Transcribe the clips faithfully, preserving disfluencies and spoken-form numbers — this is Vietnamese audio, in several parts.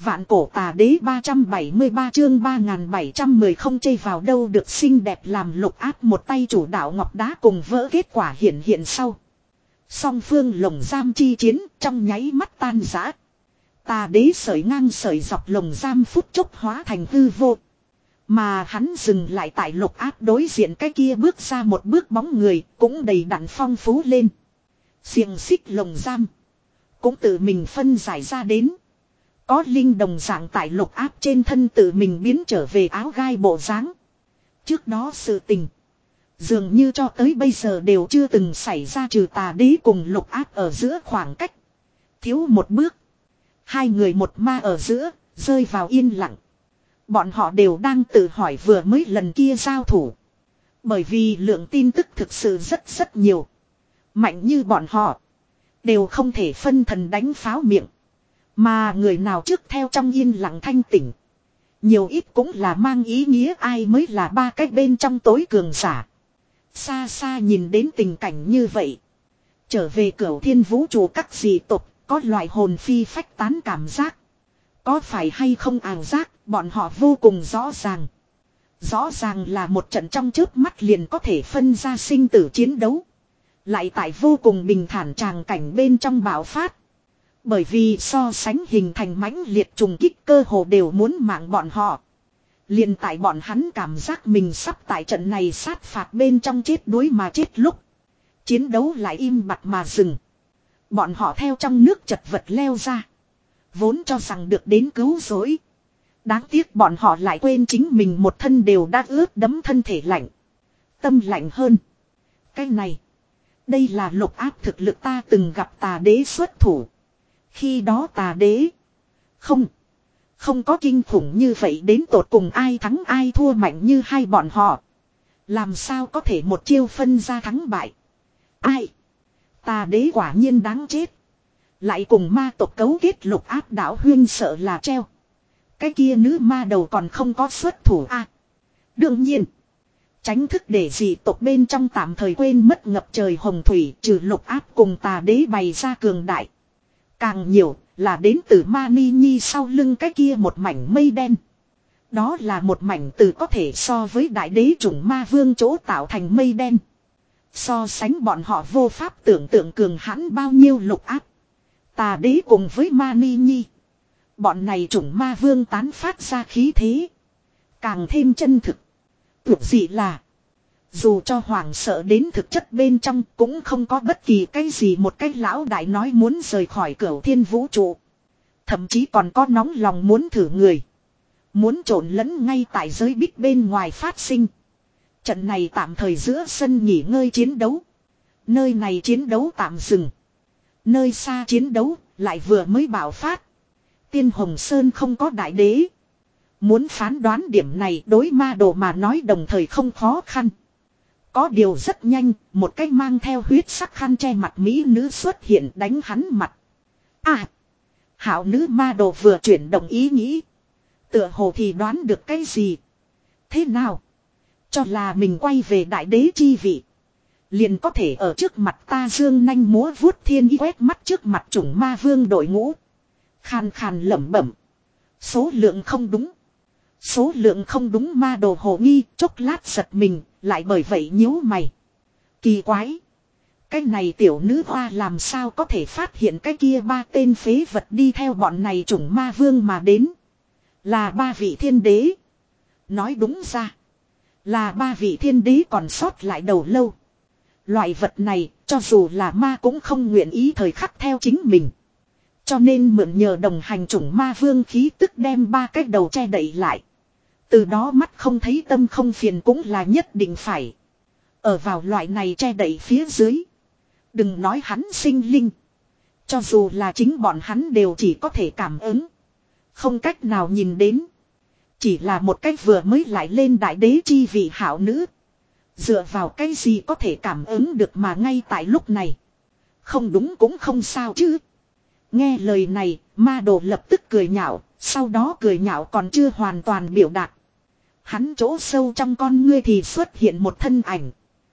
Vạn cổ tà đế ba trăm bảy mươi ba chương ba nghìn bảy trăm mười không chây vào đâu được xinh đẹp làm Lục Áp một tay chủ đạo ngọc đá cùng vỡ kết quả hiện hiện sau. Song phương lồng giam chi chiến trong nháy mắt tan rã. Tà đế sởi ngang sởi dọc lồng giam phút chốc hóa thành hư vô. Mà hắn dừng lại tại Lục Áp đối diện cái kia bước ra một bước bóng người cũng đầy đặn phong phú lên. Xiềng xích lồng giam cũng tự mình phân giải ra đến. Có linh đồng dạng tại Lục Áp trên thân tự mình biến trở về áo gai bộ dáng. Trước đó sự tình dường như cho tới bây giờ đều chưa từng xảy ra, trừ tà đế cùng Lục Áp ở giữa khoảng cách thiếu một bước. Hai người một ma ở giữa rơi vào yên lặng. Bọn họ đều đang tự hỏi vừa mới lần kia giao thủ. Bởi vì lượng tin tức thực sự rất rất nhiều. Mạnh như bọn họ đều không thể phân thần đánh pháo miệng. Mà người nào trước theo trong yên lặng thanh tỉnh. Nhiều ít cũng là mang ý nghĩa ai mới là ba cái bên trong tối cường giả. Xa xa nhìn đến tình cảnh như vậy. Trở về cửu thiên vũ trụ các dị tộc có loại hồn phi phách tán cảm giác. Có phải hay không ảo giác, bọn họ vô cùng rõ ràng. Rõ ràng là một trận trong chớp mắt liền có thể phân ra sinh tử chiến đấu. Lại tại vô cùng bình thản tràng cảnh bên trong bạo phát. Bởi vì so sánh hình thành mãnh liệt trùng kích cơ hồ đều muốn mạng bọn họ. Liền tại bọn hắn cảm giác mình sắp tại trận này sát phạt bên trong chết đuối mà chết lúc. Chiến đấu lại im bặt mà dừng. Bọn họ theo trong nước chật vật leo ra. Vốn cho rằng được đến cứu rỗi. Đáng tiếc bọn họ lại quên chính mình một thân đều đã ướt đẫm thân thể lạnh. Tâm lạnh hơn. Cái này. Đây là Lục Áp thực lực ta từng gặp tà đế xuất thủ. Khi đó tà đế. Không. Không có kinh khủng như vậy, đến tột cùng ai thắng ai thua mạnh như hai bọn họ. Làm sao có thể một chiêu phân ra thắng bại. Ai. Tà đế quả nhiên đáng chết. Lại cùng ma tộc cấu kết. Lục Áp đảo huyên sợ là treo. Cái kia nữ ma đầu còn không có xuất thủ a. À, đương nhiên. Tránh thức để dị tộc bên trong tạm thời quên mất ngập trời hồng thủy, trừ Lục Áp cùng tà đế bày ra cường đại. Càng nhiều là đến từ Ma Ni Nhi sau lưng cái kia một mảnh mây đen. Đó là một mảnh từ có thể so với đại đế chủng ma vương chỗ tạo thành mây đen. So sánh bọn họ vô pháp tưởng tượng cường hãn bao nhiêu. Lục Áp, tà đế cùng với Ma Ni Nhi. Bọn này chủng ma vương tán phát ra khí thế. Càng thêm chân thực. Tuyệt dị là. Dù cho hoàng sợ đến thực chất bên trong cũng không có bất kỳ cái gì một cái lão đại nói muốn rời khỏi cửu thiên vũ trụ. Thậm chí còn có nóng lòng muốn thử người. Muốn trộn lẫn ngay tại giới bích bên ngoài phát sinh. Trận này tạm thời giữa sân nghỉ ngơi chiến đấu. Nơi này chiến đấu tạm dừng. Nơi xa chiến đấu lại vừa mới bạo phát. Tiên Hồng Sơn không có đại đế. Muốn phán đoán điểm này đối ma đồ mà nói đồng thời không khó khăn. Có điều rất nhanh, một cái mang theo huyết sắc khăn che mặt mỹ nữ xuất hiện đánh hắn mặt. À! Hảo nữ ma đồ vừa chuyển động ý nghĩ. Tựa hồ thì đoán được cái gì. Thế nào? Cho là mình quay về đại đế chi vị. Liền có thể ở trước mặt ta dương nanh múa vuốt thiên ý quét mắt trước mặt chủng ma vương đội ngũ. Khàn khàn lẩm bẩm. Số lượng không đúng. Số lượng không đúng. Ma đồ hồ nghi chốc lát giật mình. Lại bởi vậy nhíu mày. Kỳ quái. Cái này tiểu nữ hoa làm sao có thể phát hiện cái kia ba tên phế vật đi theo bọn này chủng ma vương mà đến. Là ba vị thiên đế. Nói đúng ra. Là ba vị thiên đế còn sót lại đầu lâu. Loại vật này cho dù là ma cũng không nguyện ý thời khắc theo chính mình. Cho nên mượn nhờ đồng hành chủng ma vương khí tức đem ba cái đầu che đậy lại. Từ đó mắt không thấy tâm không phiền cũng là nhất định phải. Ở vào loại này che đậy phía dưới. Đừng nói hắn sinh linh. Cho dù là chính bọn hắn đều chỉ có thể cảm ứng. Không cách nào nhìn đến. Chỉ là một cách vừa mới lại lên đại đế chi vị hảo nữ. Dựa vào cái gì có thể cảm ứng được mà ngay tại lúc này. Không đúng cũng không sao chứ. Nghe lời này, ma đồ lập tức cười nhạo, sau đó cười nhạo còn chưa hoàn toàn biểu đạt. Hắn chỗ sâu trong con ngươi thì xuất hiện một thân ảnh.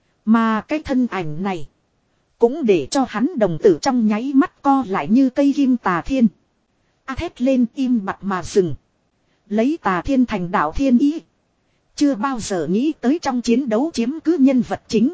Mà cái thân ảnh này cũng để cho hắn đồng tử trong nháy mắt co lại như cây kim tà thiên. A thét lên im bặt mà dừng. Lấy Tà Thiên thành đạo thiên ý. Chưa bao giờ nghĩ tới trong chiến đấu chiếm cứ nhân vật chính.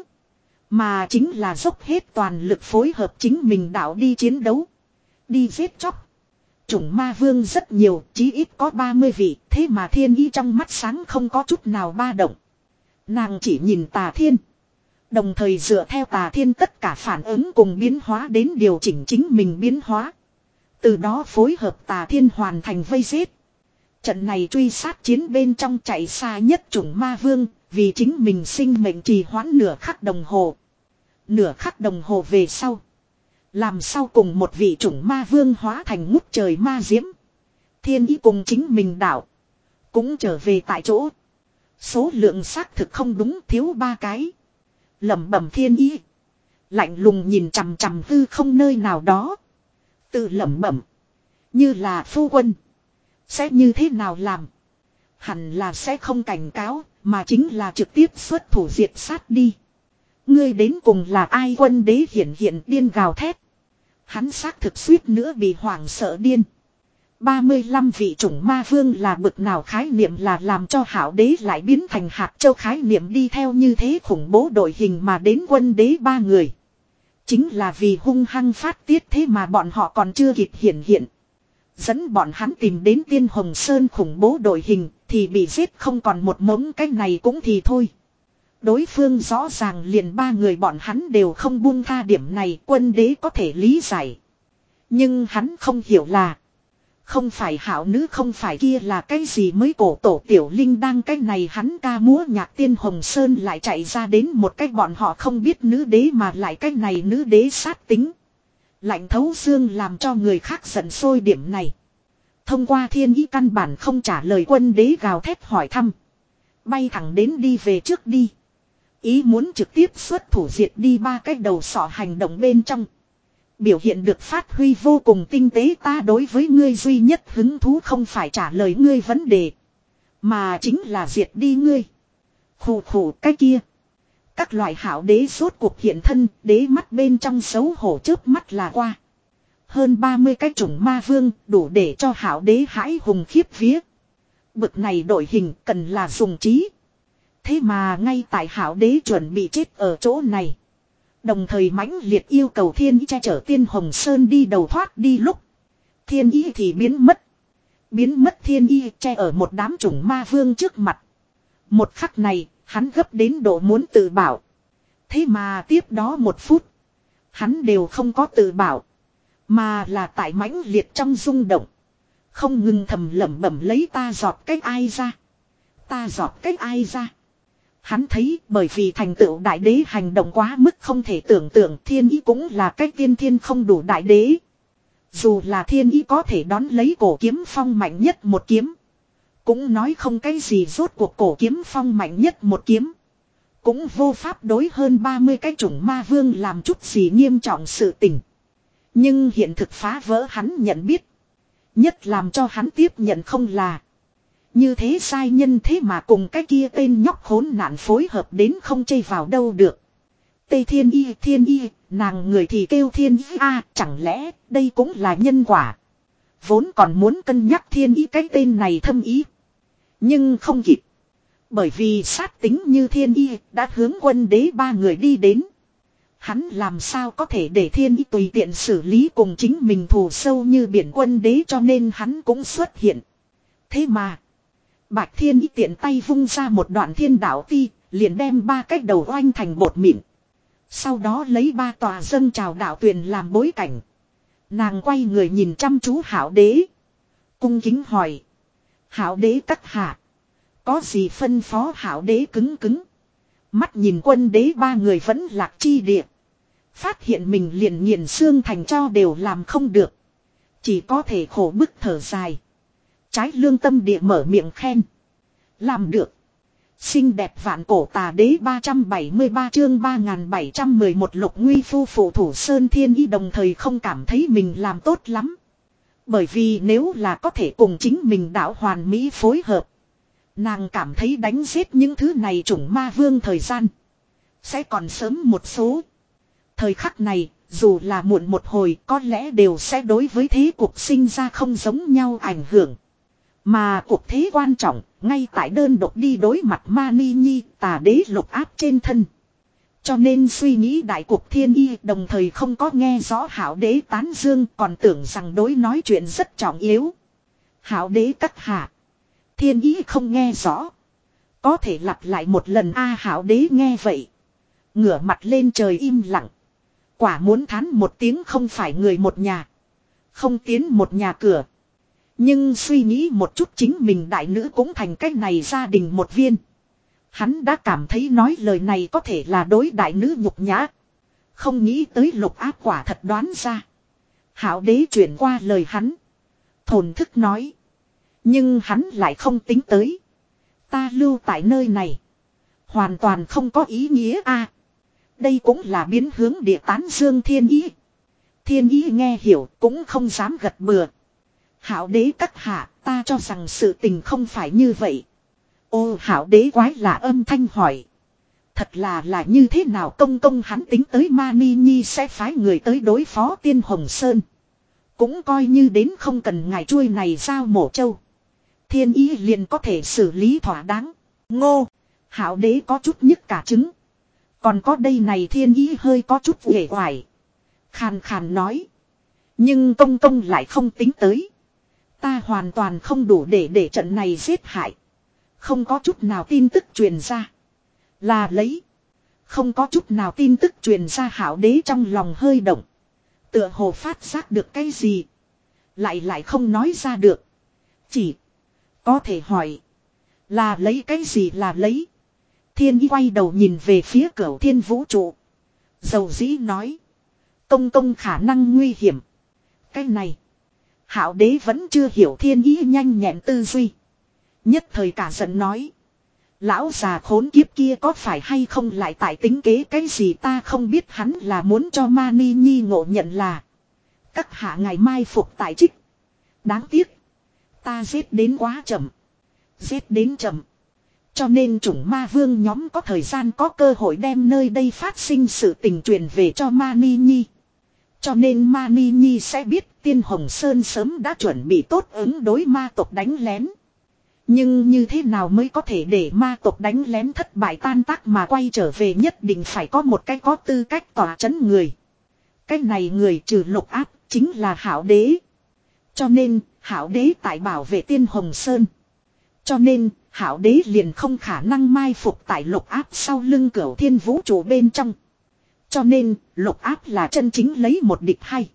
Mà chính là dốc hết toàn lực phối hợp chính mình đạo đi chiến đấu. Đi giết chóc. Chủng ma vương rất nhiều, chí ít có ba mươi vị, thế mà thiên ý trong mắt sáng không có chút nào ba động. Nàng chỉ nhìn Tà Thiên. Đồng thời dựa theo Tà Thiên tất cả phản ứng cùng biến hóa đến điều chỉnh chính mình biến hóa. Từ đó phối hợp Tà Thiên hoàn thành vây giết. Trận này truy sát chiến bên trong chạy xa nhất chủng ma vương, vì chính mình sinh mệnh trì hoãn nửa khắc đồng hồ. Nửa khắc đồng hồ về sau. Làm sau cùng một vị chủng ma vương hóa thành ngút trời ma diễm. Thiên ý cùng chính mình đảo. Cũng trở về tại chỗ. Số lượng xác thực không đúng, thiếu ba cái. Lẩm bẩm thiên ý. Lạnh lùng nhìn chằm chằm hư không nơi nào đó. Tự lẩm bẩm. Như là phu quân. Sẽ như thế nào làm? Hẳn là sẽ không cảnh cáo, mà chính là trực tiếp xuất thủ diệt sát đi. Ngươi đến cùng là ai? Quân đế hiển hiện điên gào thét. Hắn xác thực suýt nữa bị hoảng sợ điên. ba mươi lăm vị chủng ma vương là bực nào khái niệm, là làm cho hảo đế lại biến thành hạt châu khái niệm, đi theo như thế khủng bố đội hình mà đến quân đế ba người. Chính là vì hung hăng phát tiết, thế mà bọn họ còn chưa kịp hiển hiện. Dẫn bọn hắn tìm đến Tiên Hồng Sơn khủng bố đội hình thì bị giết không còn một mống, cái này cũng thì thôi. Đối phương rõ ràng liền ba người bọn hắn đều không buông tha, điểm này quân đế có thể lý giải. Nhưng hắn không hiểu là không phải hảo nữ, không phải kia là cái gì mới cổ tổ tiểu linh đang cái này hắn ca múa nhạc Tiên Hồng Sơn lại chạy ra đến một cách bọn họ không biết nữ đế, mà lại cái này nữ đế sát tính. Lạnh thấu xương làm cho người khác giận sôi, điểm này. Thông qua thiên ý căn bản không trả lời quân đế gào thét hỏi thăm. Bay thẳng đến đi về trước đi. Ý muốn trực tiếp xuất thủ diệt đi ba cái đầu sọ hành động bên trong. Biểu hiện được phát huy vô cùng tinh tế. Ta đối với ngươi duy nhất hứng thú không phải trả lời ngươi vấn đề, mà chính là diệt đi ngươi. Khủ khủ cái kia. Các loại hảo đế rốt cuộc hiện thân, đế mắt bên trong xấu hổ chớp mắt là qua. Hơn ba mươi cái chủng ma vương đủ để cho hảo đế hãi hùng khiếp vía. Bực này đội hình cần là dùng trí. Thế mà ngay tại hảo đế chuẩn bị chết ở chỗ này, đồng thời mãnh liệt yêu cầu thiên ý che chở Tiên Hồng Sơn đi đầu thoát đi lúc, thiên ý thì biến mất. Biến mất thiên ý che ở một đám chủng ma vương trước mặt. Một khắc này, hắn gấp đến độ muốn tự bảo. Thế mà tiếp đó một phút, hắn đều không có tự bảo, mà là tại mãnh liệt trong rung động, không ngừng thầm lẩm bẩm lấy ta giọt cách ai ra. Ta giọt cách ai ra. Hắn thấy bởi vì thành tựu đại đế hành động quá mức không thể tưởng tượng, thiên ý cũng là cách tiên thiên không đủ đại đế. Dù là thiên ý có thể đón lấy cổ kiếm phong mạnh nhất một kiếm, cũng nói không cái gì, rốt cuộc cổ kiếm phong mạnh nhất một kiếm cũng vô pháp đối hơn ba mươi cái chủng ma vương làm chút gì nghiêm trọng sự tình. Nhưng hiện thực phá vỡ hắn nhận biết. Nhất làm cho hắn tiếp nhận không là như thế sai nhân thế mà cùng cái kia tên nhóc khốn nạn phối hợp đến không chê vào đâu được. Tây thiên y thiên y, nàng người thì kêu thiên y a, chẳng lẽ đây cũng là nhân quả. Vốn còn muốn cân nhắc thiên y cái tên này thâm ý, nhưng không kịp. Bởi vì sát tính như thiên y đã hướng quân đế ba người đi đến. Hắn làm sao có thể để thiên y tùy tiện xử lý cùng chính mình thù sâu như biển quân đế, cho nên hắn cũng xuất hiện. Thế mà Bạch Thiên ý tiện tay vung ra một đoạn thiên đạo ti, liền đem ba cái đầu oanh thành bột mịn. Sau đó lấy ba tòa dâng trào đạo tuyền làm bối cảnh. Nàng quay người nhìn chăm chú hảo đế, cung kính hỏi: hảo đế các hạ, có gì phân phó? Hảo đế cứng cứng mắt nhìn quân đế ba người vẫn lạc chi địa, phát hiện mình liền nghiền xương thành cho đều làm không được, chỉ có thể khổ bức thở dài. Trái lương tâm địa mở miệng khen: làm được. Xinh đẹp vạn cổ tà đế ba trăm bảy mươi ba chương ba nghìn bảy trăm mười một Lục Nguy phu phụ thủ Sơn Thiên ý đồng thời không cảm thấy mình làm tốt lắm. Bởi vì nếu là có thể cùng chính mình đạo hoàn mỹ phối hợp, nàng cảm thấy đánh giết những thứ này chủng ma vương thời gian sẽ còn sớm một số. Thời khắc này, dù là muộn một hồi có lẽ đều sẽ đối với thế cuộc sinh ra không giống nhau ảnh hưởng. Mà cuộc thế quan trọng, ngay tại đơn độc đi đối mặt Mani Nhi tà đế lục áp trên thân. Cho nên suy nghĩ đại cuộc thiên y đồng thời không có nghe rõ hảo đế tán dương còn tưởng rằng đối nói chuyện rất trọng yếu. Hảo đế các hạ. Thiên y không nghe rõ. Có thể lặp lại một lần a hảo đế nghe vậy. Ngửa mặt lên trời im lặng. Quả muốn thán một tiếng không phải người một nhà. Không tiến một nhà cửa. Nhưng suy nghĩ một chút chính mình đại nữ cũng thành cách này gia đình một viên. Hắn đã cảm thấy nói lời này có thể là đối đại nữ nhục nhã. Không nghĩ tới lục áp quả thật đoán ra. Hảo đế chuyển qua lời hắn. Thổn thức nói. Nhưng hắn lại không tính tới. Ta lưu tại nơi này. Hoàn toàn không có ý nghĩa a. Đây cũng là biến hướng địa tán dương thiên ý. Thiên ý nghe hiểu cũng không dám gật bừa. Hảo đế các hạ ta cho rằng sự tình không phải như vậy. Ô hảo đế quái lạ âm thanh hỏi. Thật là là như thế nào công công hắn tính tới Mani Nhi sẽ phái người tới đối phó Tiên Hồng Sơn. Cũng coi như đến không cần ngài chuôi này giao mổ châu. Thiên ý liền có thể xử lý thỏa đáng. Ngô, hảo đế có chút nhức cả trứng. Còn có đây này thiên ý hơi có chút uể oải. Khàn khàn nói. Nhưng công công lại không tính tới. Ta hoàn toàn không đủ để để trận này giết hại. Không có chút nào tin tức truyền ra. Là lấy. Không có chút nào tin tức truyền ra hảo đế trong lòng hơi động. Tựa hồ phát giác được cái gì. Lại lại không nói ra được. Chỉ. Có thể hỏi. Là lấy cái gì là lấy. Thiên y quay đầu nhìn về phía cửu thiên vũ trụ. Dầu dĩ nói. Công công khả năng nguy hiểm. Cái này. Hảo đế vẫn chưa hiểu thiên ý nhanh nhẹn tư duy. Nhất thời cả giận nói. Lão già khốn kiếp kia có phải hay không lại tại tính kế cái gì ta không biết hắn là muốn cho Mani Nhi ngộ nhận là. Các hạ ngày mai phục tại trích. Đáng tiếc. Ta giết đến quá chậm. Giết đến chậm. Cho nên chủng ma vương nhóm có thời gian có cơ hội đem nơi đây phát sinh sự tình truyền về cho Mani Nhi. Cho nên Mani Nhi sẽ biết Tiên Hồng Sơn sớm đã chuẩn bị tốt ứng đối ma tộc đánh lén. Nhưng như thế nào mới có thể để ma tộc đánh lén thất bại tan tác mà quay trở về nhất định phải có một cái có tư cách tỏa chấn người. Cái này người trừ lục áp chính là hảo đế. Cho nên hảo đế tại bảo vệ Tiên Hồng Sơn. Cho nên hảo đế liền không khả năng mai phục tại lục áp sau lưng cửu thiên vũ trụ bên trong. Cho nên lục áp là chân chính lấy một địch hay.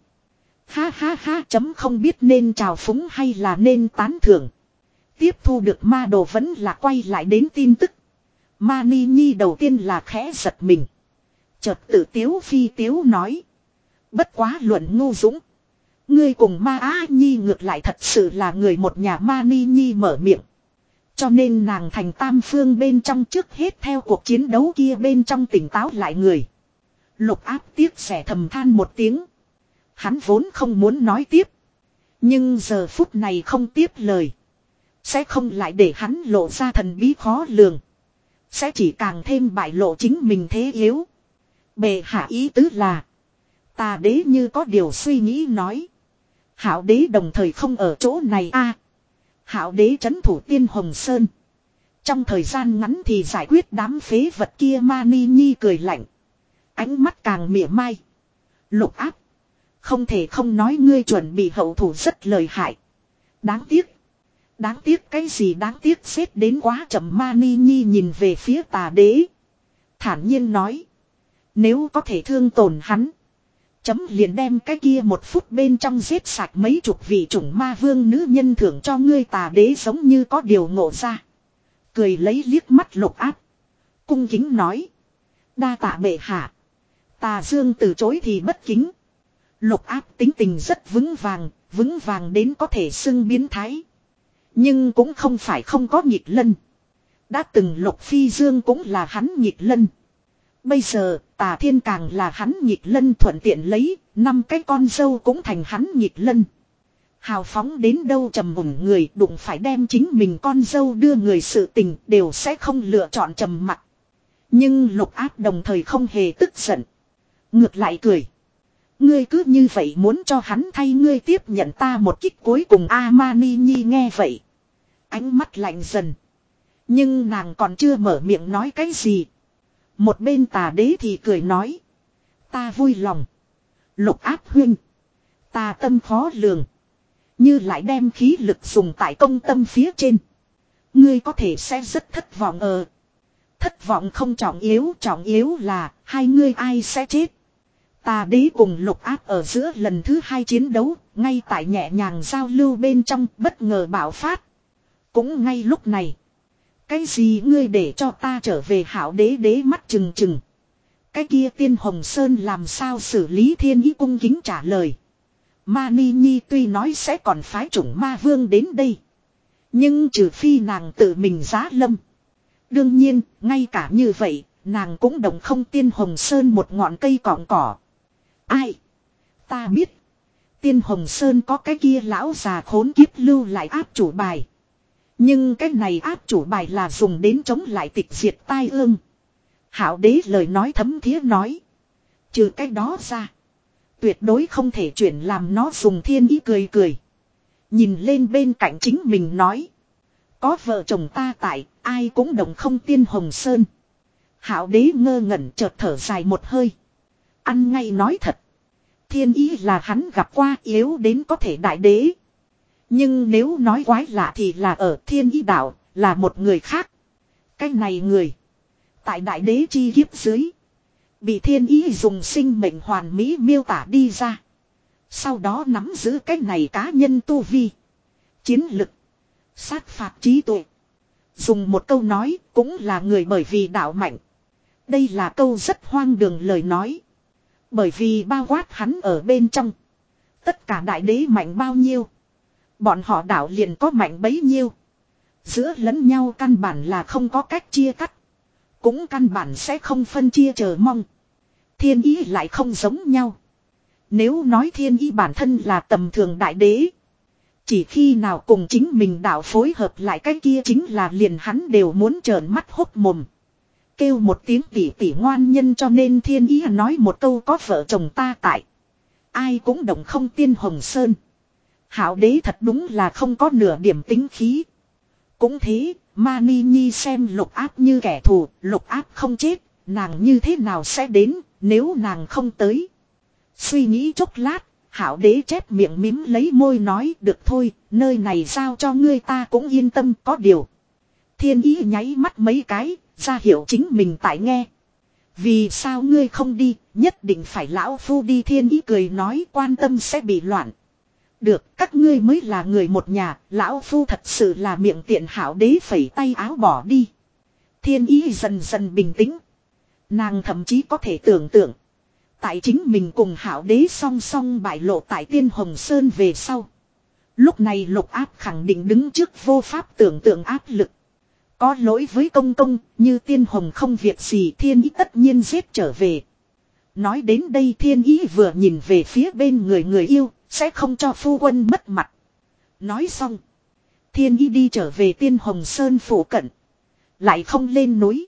Ha ha ha chấm không biết nên trào phúng hay là nên tán thưởng. Tiếp thu được ma đồ vẫn là quay lại đến tin tức. Mani Nhi đầu tiên là khẽ giật mình. Chợt tự tiếu phi tiếu nói. Bất quá luận ngu dũng. Ngươi cùng ma á Nhi ngược lại thật sự là người một nhà Mani Nhi mở miệng. Cho nên nàng thành tam phương bên trong trước hết theo cuộc chiến đấu kia bên trong tỉnh táo lại người. Lục áp tiếc xẻ thầm than một tiếng. Hắn vốn không muốn nói tiếp. Nhưng giờ phút này không tiếp lời. Sẽ không lại để hắn lộ ra thần bí khó lường. Sẽ chỉ càng thêm bại lộ chính mình thế yếu. Bệ hạ ý tứ là. Tà đế như có điều suy nghĩ nói. Hảo đế đồng thời không ở chỗ này a. Hảo đế trấn thủ Tiên Hồng Sơn. Trong thời gian ngắn thì giải quyết đám phế vật kia. Mani Nhi cười lạnh. Ánh mắt càng mỉa mai. Lục áp. Không thể không nói ngươi chuẩn bị hậu thủ rất lợi hại. Đáng tiếc. Đáng tiếc cái gì đáng tiếc xếp đến quá chậm. Mani Nhi nhìn về phía tà đế. Thản nhiên nói. Nếu có thể thương tổn hắn. Chấm liền đem cái kia một phút bên trong giết sạch mấy chục vị chủng ma vương nữ nhân thưởng cho ngươi. Tà đế giống như có điều ngộ ra. Cười lấy liếc mắt lục áp. Cung kính nói. Đa tạ bệ hạ. Tà dương từ chối thì bất kính. Lục áp tính tình rất vững vàng. Vững vàng đến có thể xưng biến thái. Nhưng cũng không phải không có nhịp lân. Đã từng Lục Phi Dương cũng là hắn nhịp lân. Bây giờ Tà Thiên càng là hắn nhịp lân thuận tiện lấy. Năm cái con dâu cũng thành hắn nhịp lân. Hào phóng đến đâu trầm mùng người đụng phải đem chính mình con dâu đưa người sự tình đều sẽ không lựa chọn trầm mặc. Nhưng Lục áp đồng thời không hề tức giận. Ngược lại cười. Ngươi cứ như vậy muốn cho hắn thay ngươi tiếp nhận ta một kích cuối cùng a Mani Nhi nghe vậy. Ánh mắt lạnh dần. Nhưng nàng còn chưa mở miệng nói cái gì. Một bên tà đế thì cười nói. Ta vui lòng. Lục áp huynh. Ta tâm khó lường. Như lại đem khí lực dùng tại công tâm phía trên. Ngươi có thể sẽ rất thất vọng ờ. Thất vọng không trọng yếu, trọng yếu là hai ngươi ai sẽ chết. Tà đế cùng lục áp ở giữa lần thứ hai chiến đấu, ngay tại nhẹ nhàng giao lưu bên trong bất ngờ bạo phát. Cũng ngay lúc này. Cái gì ngươi để cho ta trở về hảo đế đế mắt trừng trừng. Cái kia tiên hồng sơn làm sao xử lý thiên ý cung kính trả lời. Mani Nhi tuy nói sẽ còn phái chủng ma vương đến đây. Nhưng trừ phi nàng tự mình giá lâm. Đương nhiên, ngay cả như vậy, nàng cũng đồng không tiên hồng sơn một ngọn cây cọng cỏ. Ai? Ta biết. Tiên hồng sơn có cái kia lão già khốn kiếp lưu lại áp chủ bài. Nhưng cái này áp chủ bài là dùng đến chống lại tịch diệt tai ương. Hảo đế lời nói thấm thía nói. Trừ cái đó ra. Tuyệt đối không thể chuyển làm nó dùng thiên ý cười cười. Nhìn lên bên cạnh chính mình nói. Có vợ chồng ta tại, ai cũng đồng không tiên hồng sơn. Hảo đế ngơ ngẩn chợt thở dài một hơi. Ăn ngay nói thật. Thiên ý là hắn gặp qua yếu đến có thể đại đế. Nhưng nếu nói quái lạ thì là ở thiên ý đạo, là một người khác. Cái này người. Tại đại đế chi kiếp dưới. Bị thiên ý dùng sinh mệnh hoàn mỹ miêu tả đi ra. Sau đó nắm giữ cái này cá nhân tu vi. Chiến lực. Sát phạt trí tuệ. Dùng một câu nói cũng là người bởi vì đạo mạnh. Đây là câu rất hoang đường lời nói. Bởi vì bao quát hắn ở bên trong. Tất cả đại đế mạnh bao nhiêu. Bọn họ đạo liền có mạnh bấy nhiêu. Giữa lẫn nhau căn bản là không có cách chia cắt. Cũng căn bản sẽ không phân chia chờ mong. Thiên ý lại không giống nhau. Nếu nói thiên ý bản thân là tầm thường đại đế. Chỉ khi nào cùng chính mình đạo phối hợp lại cái kia chính là liền hắn đều muốn trợn mắt hốt mồm. Kêu một tiếng tỉ tỉ ngoan nhân cho nên thiên ý nói một câu có vợ chồng ta tại. Ai cũng đồng không tiên hồng sơn. Hảo đế thật đúng là không có nửa điểm tính khí. Cũng thế, Mani Nhi xem lục áp như kẻ thù, lục áp không chết, nàng như thế nào sẽ đến, nếu nàng không tới. Suy nghĩ chốc lát, hảo đế chép miệng mím lấy môi nói được thôi, nơi này giao cho ngươi ta cũng yên tâm có điều. Thiên ý nháy mắt mấy cái, ra hiệu chính mình tại nghe. Vì sao ngươi không đi, nhất định phải lão phu đi thiên ý cười nói quan tâm sẽ bị loạn. Được, các ngươi mới là người một nhà, lão phu thật sự là miệng tiện hảo đế phẩy tay áo bỏ đi. Thiên ý dần dần bình tĩnh. Nàng thậm chí có thể tưởng tượng. Tại chính mình cùng hảo đế song song bại lộ tại tiên hồng sơn về sau. Lúc này lục áp khẳng định đứng trước vô pháp tưởng tượng áp lực. Có lỗi với công công, như tiên hồng không việc gì thiên ý tất nhiên giết trở về. Nói đến đây thiên ý vừa nhìn về phía bên người người yêu, sẽ không cho phu quân mất mặt. Nói xong. Thiên ý đi trở về tiên hồng sơn phủ cận. Lại không lên núi.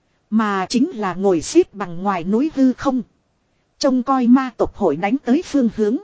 Mà chính là ngồi xếp bằng ngoài núi hư không. Trông coi ma tộc hội đánh tới phương hướng.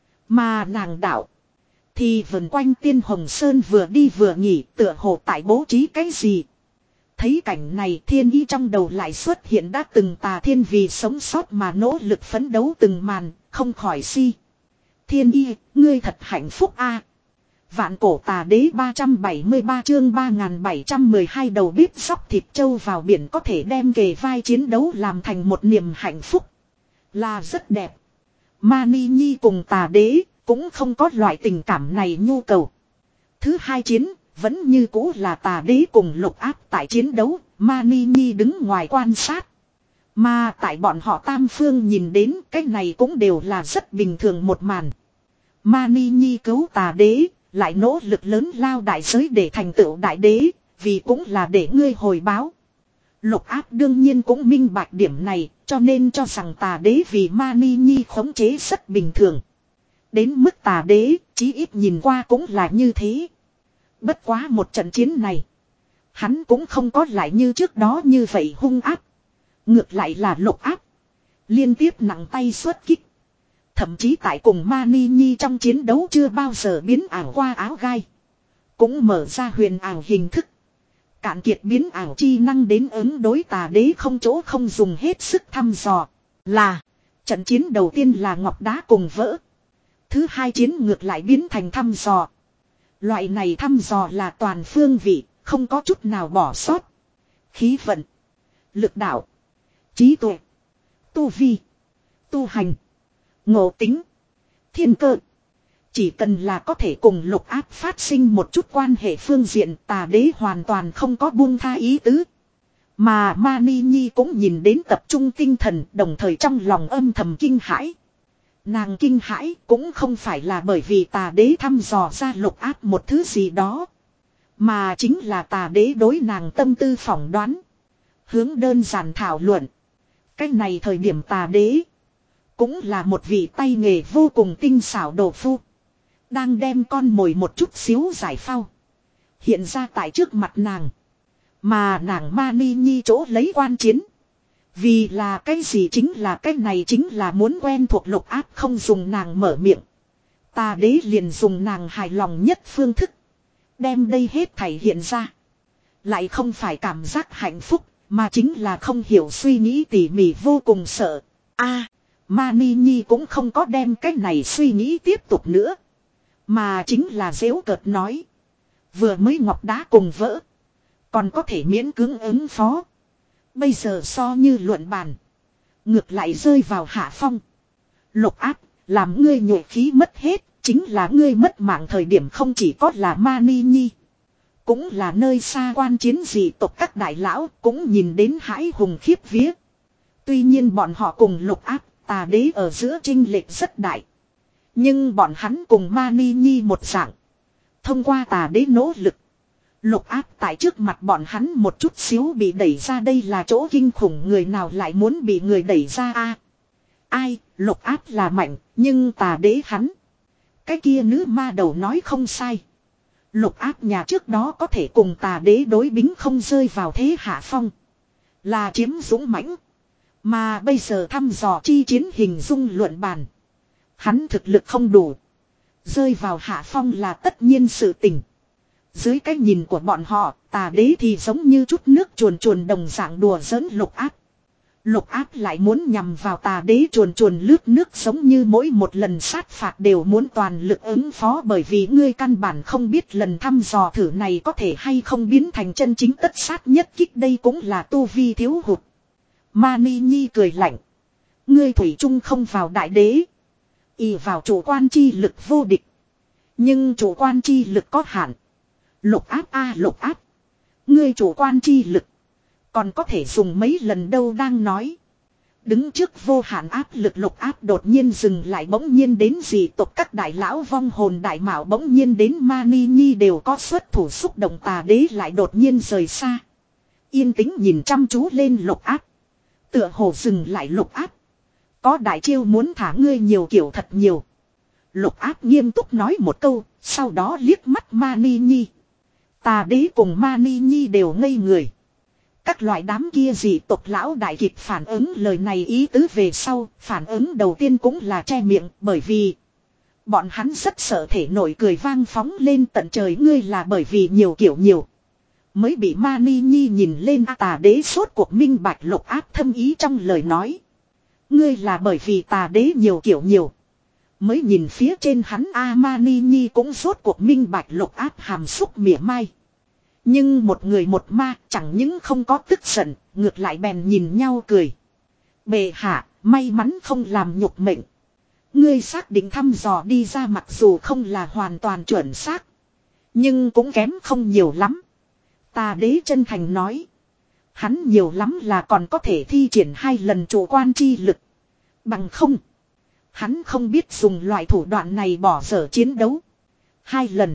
Mà nàng đạo. Thì vần quanh tiên hồng sơn vừa đi vừa nghỉ tựa hồ tại bố trí cái gì. Thấy cảnh này thiên ý trong đầu lại xuất hiện đã từng tà thiên vì sống sót mà nỗ lực phấn đấu từng màn, không khỏi si. Thiên y, ngươi thật hạnh phúc a. Vạn cổ tà đế ba trăm bảy mươi ba chương ba nghìn bảy trăm mười hai đầu bếp sóc thịt trâu vào biển có thể đem kề vai chiến đấu làm thành một niềm hạnh phúc. Là rất đẹp. Mani Nhi cùng tà đế cũng không có loại tình cảm này nhu cầu. Thứ hai chiến, vẫn như cũ là tà đế cùng lục áp tại chiến đấu, Mani Nhi đứng ngoài quan sát. Mà tại bọn họ tam phương nhìn đến cái này cũng đều là rất bình thường một màn. Mani Nhi cứu tà đế, lại nỗ lực lớn lao đại giới để thành tựu đại đế, vì cũng là để ngươi hồi báo. Lục áp đương nhiên cũng minh bạch điểm này, cho nên cho rằng tà đế vì Mani Nhi khống chế rất bình thường. Đến mức tà đế, chí ít nhìn qua cũng là như thế. Bất quá một trận chiến này, hắn cũng không có lại như trước đó như vậy hung áp. Ngược lại là lục áp. Liên tiếp nặng tay xuất kích. thậm chí tại cùng Mani Nhi trong chiến đấu chưa bao giờ biến ảo qua áo gai. Cũng mở ra huyền ảo hình thức. Cạn kiệt biến ảo chi năng đến ứng đối tà đế không chỗ không dùng hết sức thăm dò. Là, trận chiến đầu tiên là ngọc đá cùng vỡ. Thứ hai chiến ngược lại biến thành thăm dò. Loại này thăm dò là toàn phương vị, không có chút nào bỏ sót. Khí vận, lực đạo, trí tuệ, tu vi, tu hành, ngộ tính, thiên cơ. Chỉ cần là có thể cùng lục áp phát sinh một chút quan hệ phương diện, tà đế hoàn toàn không có buông tha ý tứ. Mà Mani Nhi cũng nhìn đến tập trung tinh thần, đồng thời trong lòng âm thầm kinh hãi. Nàng kinh hãi cũng không phải là bởi vì tà đế thăm dò ra lục áp một thứ gì đó, mà chính là tà đế đối nàng tâm tư phỏng đoán. Hướng đơn giản thảo luận. Cái này thời điểm tà đế cũng là một vị tay nghề vô cùng tinh xảo đồ phu, đang đem con mồi một chút xíu giải phao hiện ra tại trước mặt nàng. Mà nàng Mani Nhi chỗ lấy quan chiến, vì là cái gì chính là cái này chính là muốn quen thuộc lục áp, không dùng nàng mở miệng. Tà đế liền dùng nàng hài lòng nhất phương thức, đem đây hết thảy hiện ra. Lại không phải cảm giác hạnh phúc, mà chính là không hiểu suy nghĩ tỉ mỉ vô cùng sợ. a Mani Nhi cũng không có đem cái này suy nghĩ tiếp tục nữa, mà chính là giễu cợt nói. Vừa mới ngọc đá cùng vỡ, còn có thể miễn cưỡng ứng phó. Bây giờ so như luận bàn, ngược lại rơi vào hạ phong. Lục áp, làm ngươi nhuệ khí mất hết, chính là ngươi mất mạng thời điểm không chỉ có là Mani Nhi. Cũng là nơi xa quan chiến dị tộc các đại lão cũng nhìn đến hãi hùng khiếp vía. Tuy nhiên bọn họ cùng lục áp, tà đế ở giữa chênh lệch rất đại. Nhưng bọn hắn cùng Mani Nhi một dạng. Thông qua tà đế nỗ lực, lục áp tại trước mặt bọn hắn một chút xíu bị đẩy ra, đây là chỗ kinh khủng, người nào lại muốn bị người đẩy ra a? Ai, lục áp là mạnh, nhưng tà đế hắn. Cái kia nữ ma đầu nói không sai. Lục áp nhà trước đó có thể cùng tà đế đối bính không rơi vào thế hạ phong, là chiếm dũng mãnh. Mà bây giờ thăm dò chi chiến hình dung luận bàn, hắn thực lực không đủ, rơi vào hạ phong là tất nhiên sự tình. Dưới cái nhìn của bọn họ, tà đế thì giống như chút nước chuồn chuồn đồng dạng đùa giỡn lục áp. Lục áp lại muốn nhằm vào tà đế chuồn chuồn lướt nước, giống như mỗi một lần sát phạt đều muốn toàn lực ứng phó, bởi vì ngươi căn bản không biết lần thăm dò thử này có thể hay không biến thành chân chính tất sát nhất kích, đây cũng là tu vi thiếu hụt. Mani Nhi cười lạnh. Ngươi thủy chung không vào đại đế, ỷ vào chủ quan chi lực vô địch. Nhưng chủ quan chi lực có hạn. Lục áp a à, lục áp, ngươi chủ quan chi lực còn có thể dùng mấy lần đâu, đang nói. Đứng trước vô hạn áp lực, lục áp đột nhiên dừng lại, bỗng nhiên đến dị tộc các đại lão vong hồn đại mạo, bỗng nhiên đến Mani Nhi đều có xuất thủ xúc động, tà đế lại đột nhiên rời xa. Yên tĩnh nhìn chăm chú lên lục áp, tựa hồ dừng lại. Lục áp, có đại chiêu muốn thả ngươi nhiều kiểu thật nhiều. Lục áp nghiêm túc nói một câu, sau đó liếc mắt Mani Nhi. Tà đế cùng Mani Nhi đều ngây người. Các loại đám kia dị tộc lão đại kịp phản ứng lời này ý tứ về sau, phản ứng đầu tiên cũng là che miệng, bởi vì bọn hắn rất sợ thể nổi cười vang phóng lên tận trời. Ngươi là bởi vì nhiều kiểu nhiều mới bị Mani Nhi nhìn lên. À, tà đế sốt cuộc minh bạch lục áp thâm ý trong lời nói. Ngươi là bởi vì tà đế nhiều kiểu nhiều mới nhìn phía trên hắn. A Mani Nhi cũng rốt cuộc minh bạch lục áp hàm xúc mỉa mai. Nhưng một người một ma chẳng những không có tức giận, ngược lại bèn nhìn nhau cười. Bệ hạ, may mắn không làm nhục mệnh. Ngươi xác định thăm dò đi ra mặc dù không là hoàn toàn chuẩn xác, nhưng cũng kém không nhiều lắm. Tà đế chân thành nói. Hắn nhiều lắm là còn có thể thi triển hai lần chủ quan chi lực. Bằng không, hắn không biết dùng loại thủ đoạn này bỏ dở chiến đấu. Hai lần.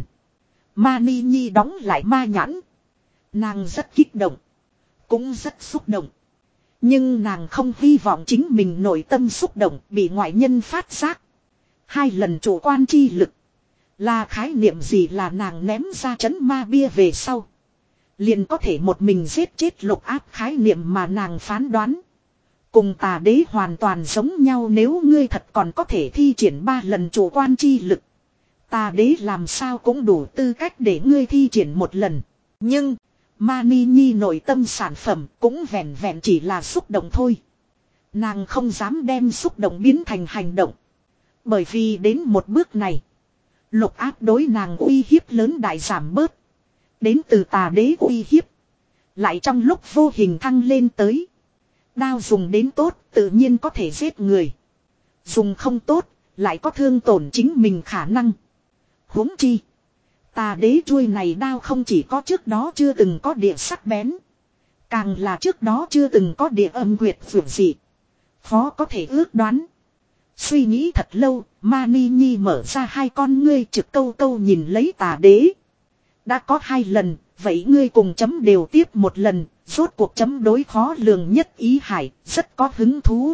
Mani Nhi đóng lại ma nhãn. Nàng rất kích động, cũng rất xúc động. Nhưng nàng không hy vọng chính mình nội tâm xúc động bị ngoại nhân phát giác. Hai lần chủ quan chi lực là khái niệm gì? Là nàng ném ra trấn ma bia về sau liền có thể một mình giết chết lục áp khái niệm, mà nàng phán đoán Cùng tà đế hoàn toàn giống nhau, nếu ngươi thật còn có thể thi triển ba lần chủ quan chi lực. Tà đế làm sao cũng đủ tư cách để ngươi thi triển một lần. Nhưng, Mani Nhi nội tâm sản phẩm cũng vẹn vẹn chỉ là xúc động thôi. Nàng không dám đem xúc động biến thành hành động. Bởi vì đến một bước này, lục áp đối nàng uy hiếp lớn đại giảm bớt. Đến từ tà đế uy hiếp, lại trong lúc vô hình thăng lên tới. Đao dùng đến tốt, tự nhiên có thể giết người. Dùng không tốt, lại có thương tổn chính mình khả năng. Huống chi, tà đế chuôi này đao không chỉ có trước đó chưa từng có địa sắc bén, càng là trước đó chưa từng có địa âm quyệt vượt dị. Khó có thể ước đoán. Suy nghĩ thật lâu, Mani Nhi mở ra hai con ngươi trực câu câu nhìn lấy tà đế. Đã có hai lần, vậy ngươi cùng chấm đều tiếp một lần, rốt cuộc chấm đối khó lường nhất Ý Hải, rất có hứng thú.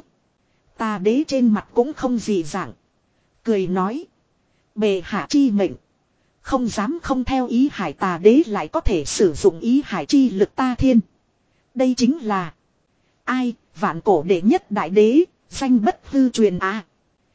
Tà đế trên mặt cũng không gì dạng. Cười nói. Bệ hạ chi mệnh. Không dám không theo Ý Hải, tà đế lại có thể sử dụng Ý Hải chi lực ta thiên. Đây chính là. Ai, vạn cổ đệ nhất đại đế, danh bất hư truyền à.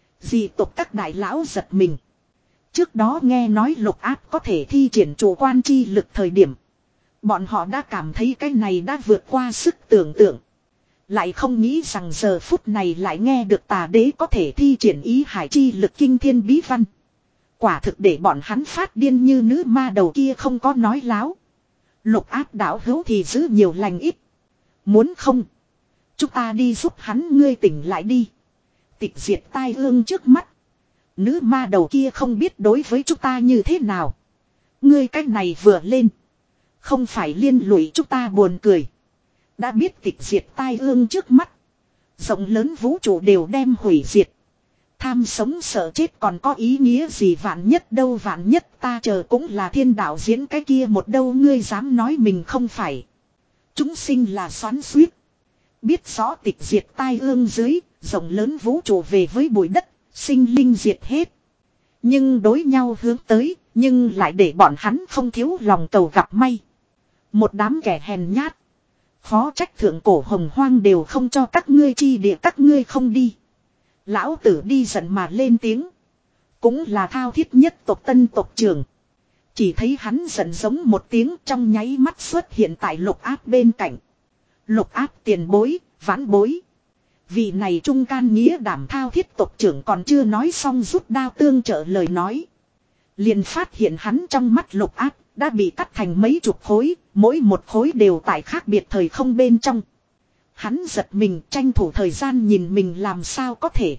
Dị tộc các đại lão giật mình. Trước đó nghe nói lục áp có thể thi triển chủ quan chi lực thời điểm, bọn họ đã cảm thấy cái này đã vượt qua sức tưởng tượng. Lại không nghĩ rằng giờ phút này lại nghe được tà đế có thể thi triển Ý Hải chi lực kinh thiên bí văn. Quả thực để bọn hắn phát điên như nữ ma đầu kia không có nói láo. Lục áp đảo hữu thì giữ nhiều lành ít. Muốn không, chúng ta đi giúp hắn, ngươi tỉnh lại đi. Tịch diệt tai ương trước mắt. Nữ ma đầu kia không biết đối với chúng ta như thế nào. Ngươi cách này vừa lên, không phải liên lụy chúng ta buồn cười. Đã biết tịch diệt tai ương trước mắt, rộng lớn vũ trụ đều đem hủy diệt. Tham sống sợ chết còn có ý nghĩa gì, vạn nhất đâu, vạn nhất ta chờ cũng là thiên đạo diễn cái kia một đâu, ngươi dám nói mình không phải. Chúng sinh là xoắn xuýt. Biết rõ tịch diệt tai ương dưới, rộng lớn vũ trụ về với bụi đất, sinh linh diệt hết. Nhưng đối nhau hướng tới, nhưng lại để bọn hắn không thiếu lòng cầu gặp may. Một đám kẻ hèn nhát. Khó trách thượng cổ hồng hoang đều không cho các ngươi chi địa, các ngươi không đi. Lão tử đi giận mà lên tiếng. Cũng là thao thiết nhất tộc tân tộc trưởng. Chỉ thấy hắn giận giống một tiếng, trong nháy mắt xuất hiện tại lục áp bên cạnh. Lục áp tiền bối, vãn bối. Vị này trung can nghĩa đảm thao thiết tộc trưởng còn chưa nói xong rút đao tương trợ lời nói. Liền phát hiện hắn trong mắt lục áp đã bị cắt thành mấy chục khối, mỗi một khối đều tại khác biệt thời không bên trong. Hắn giật mình, tranh thủ thời gian nhìn mình làm sao có thể.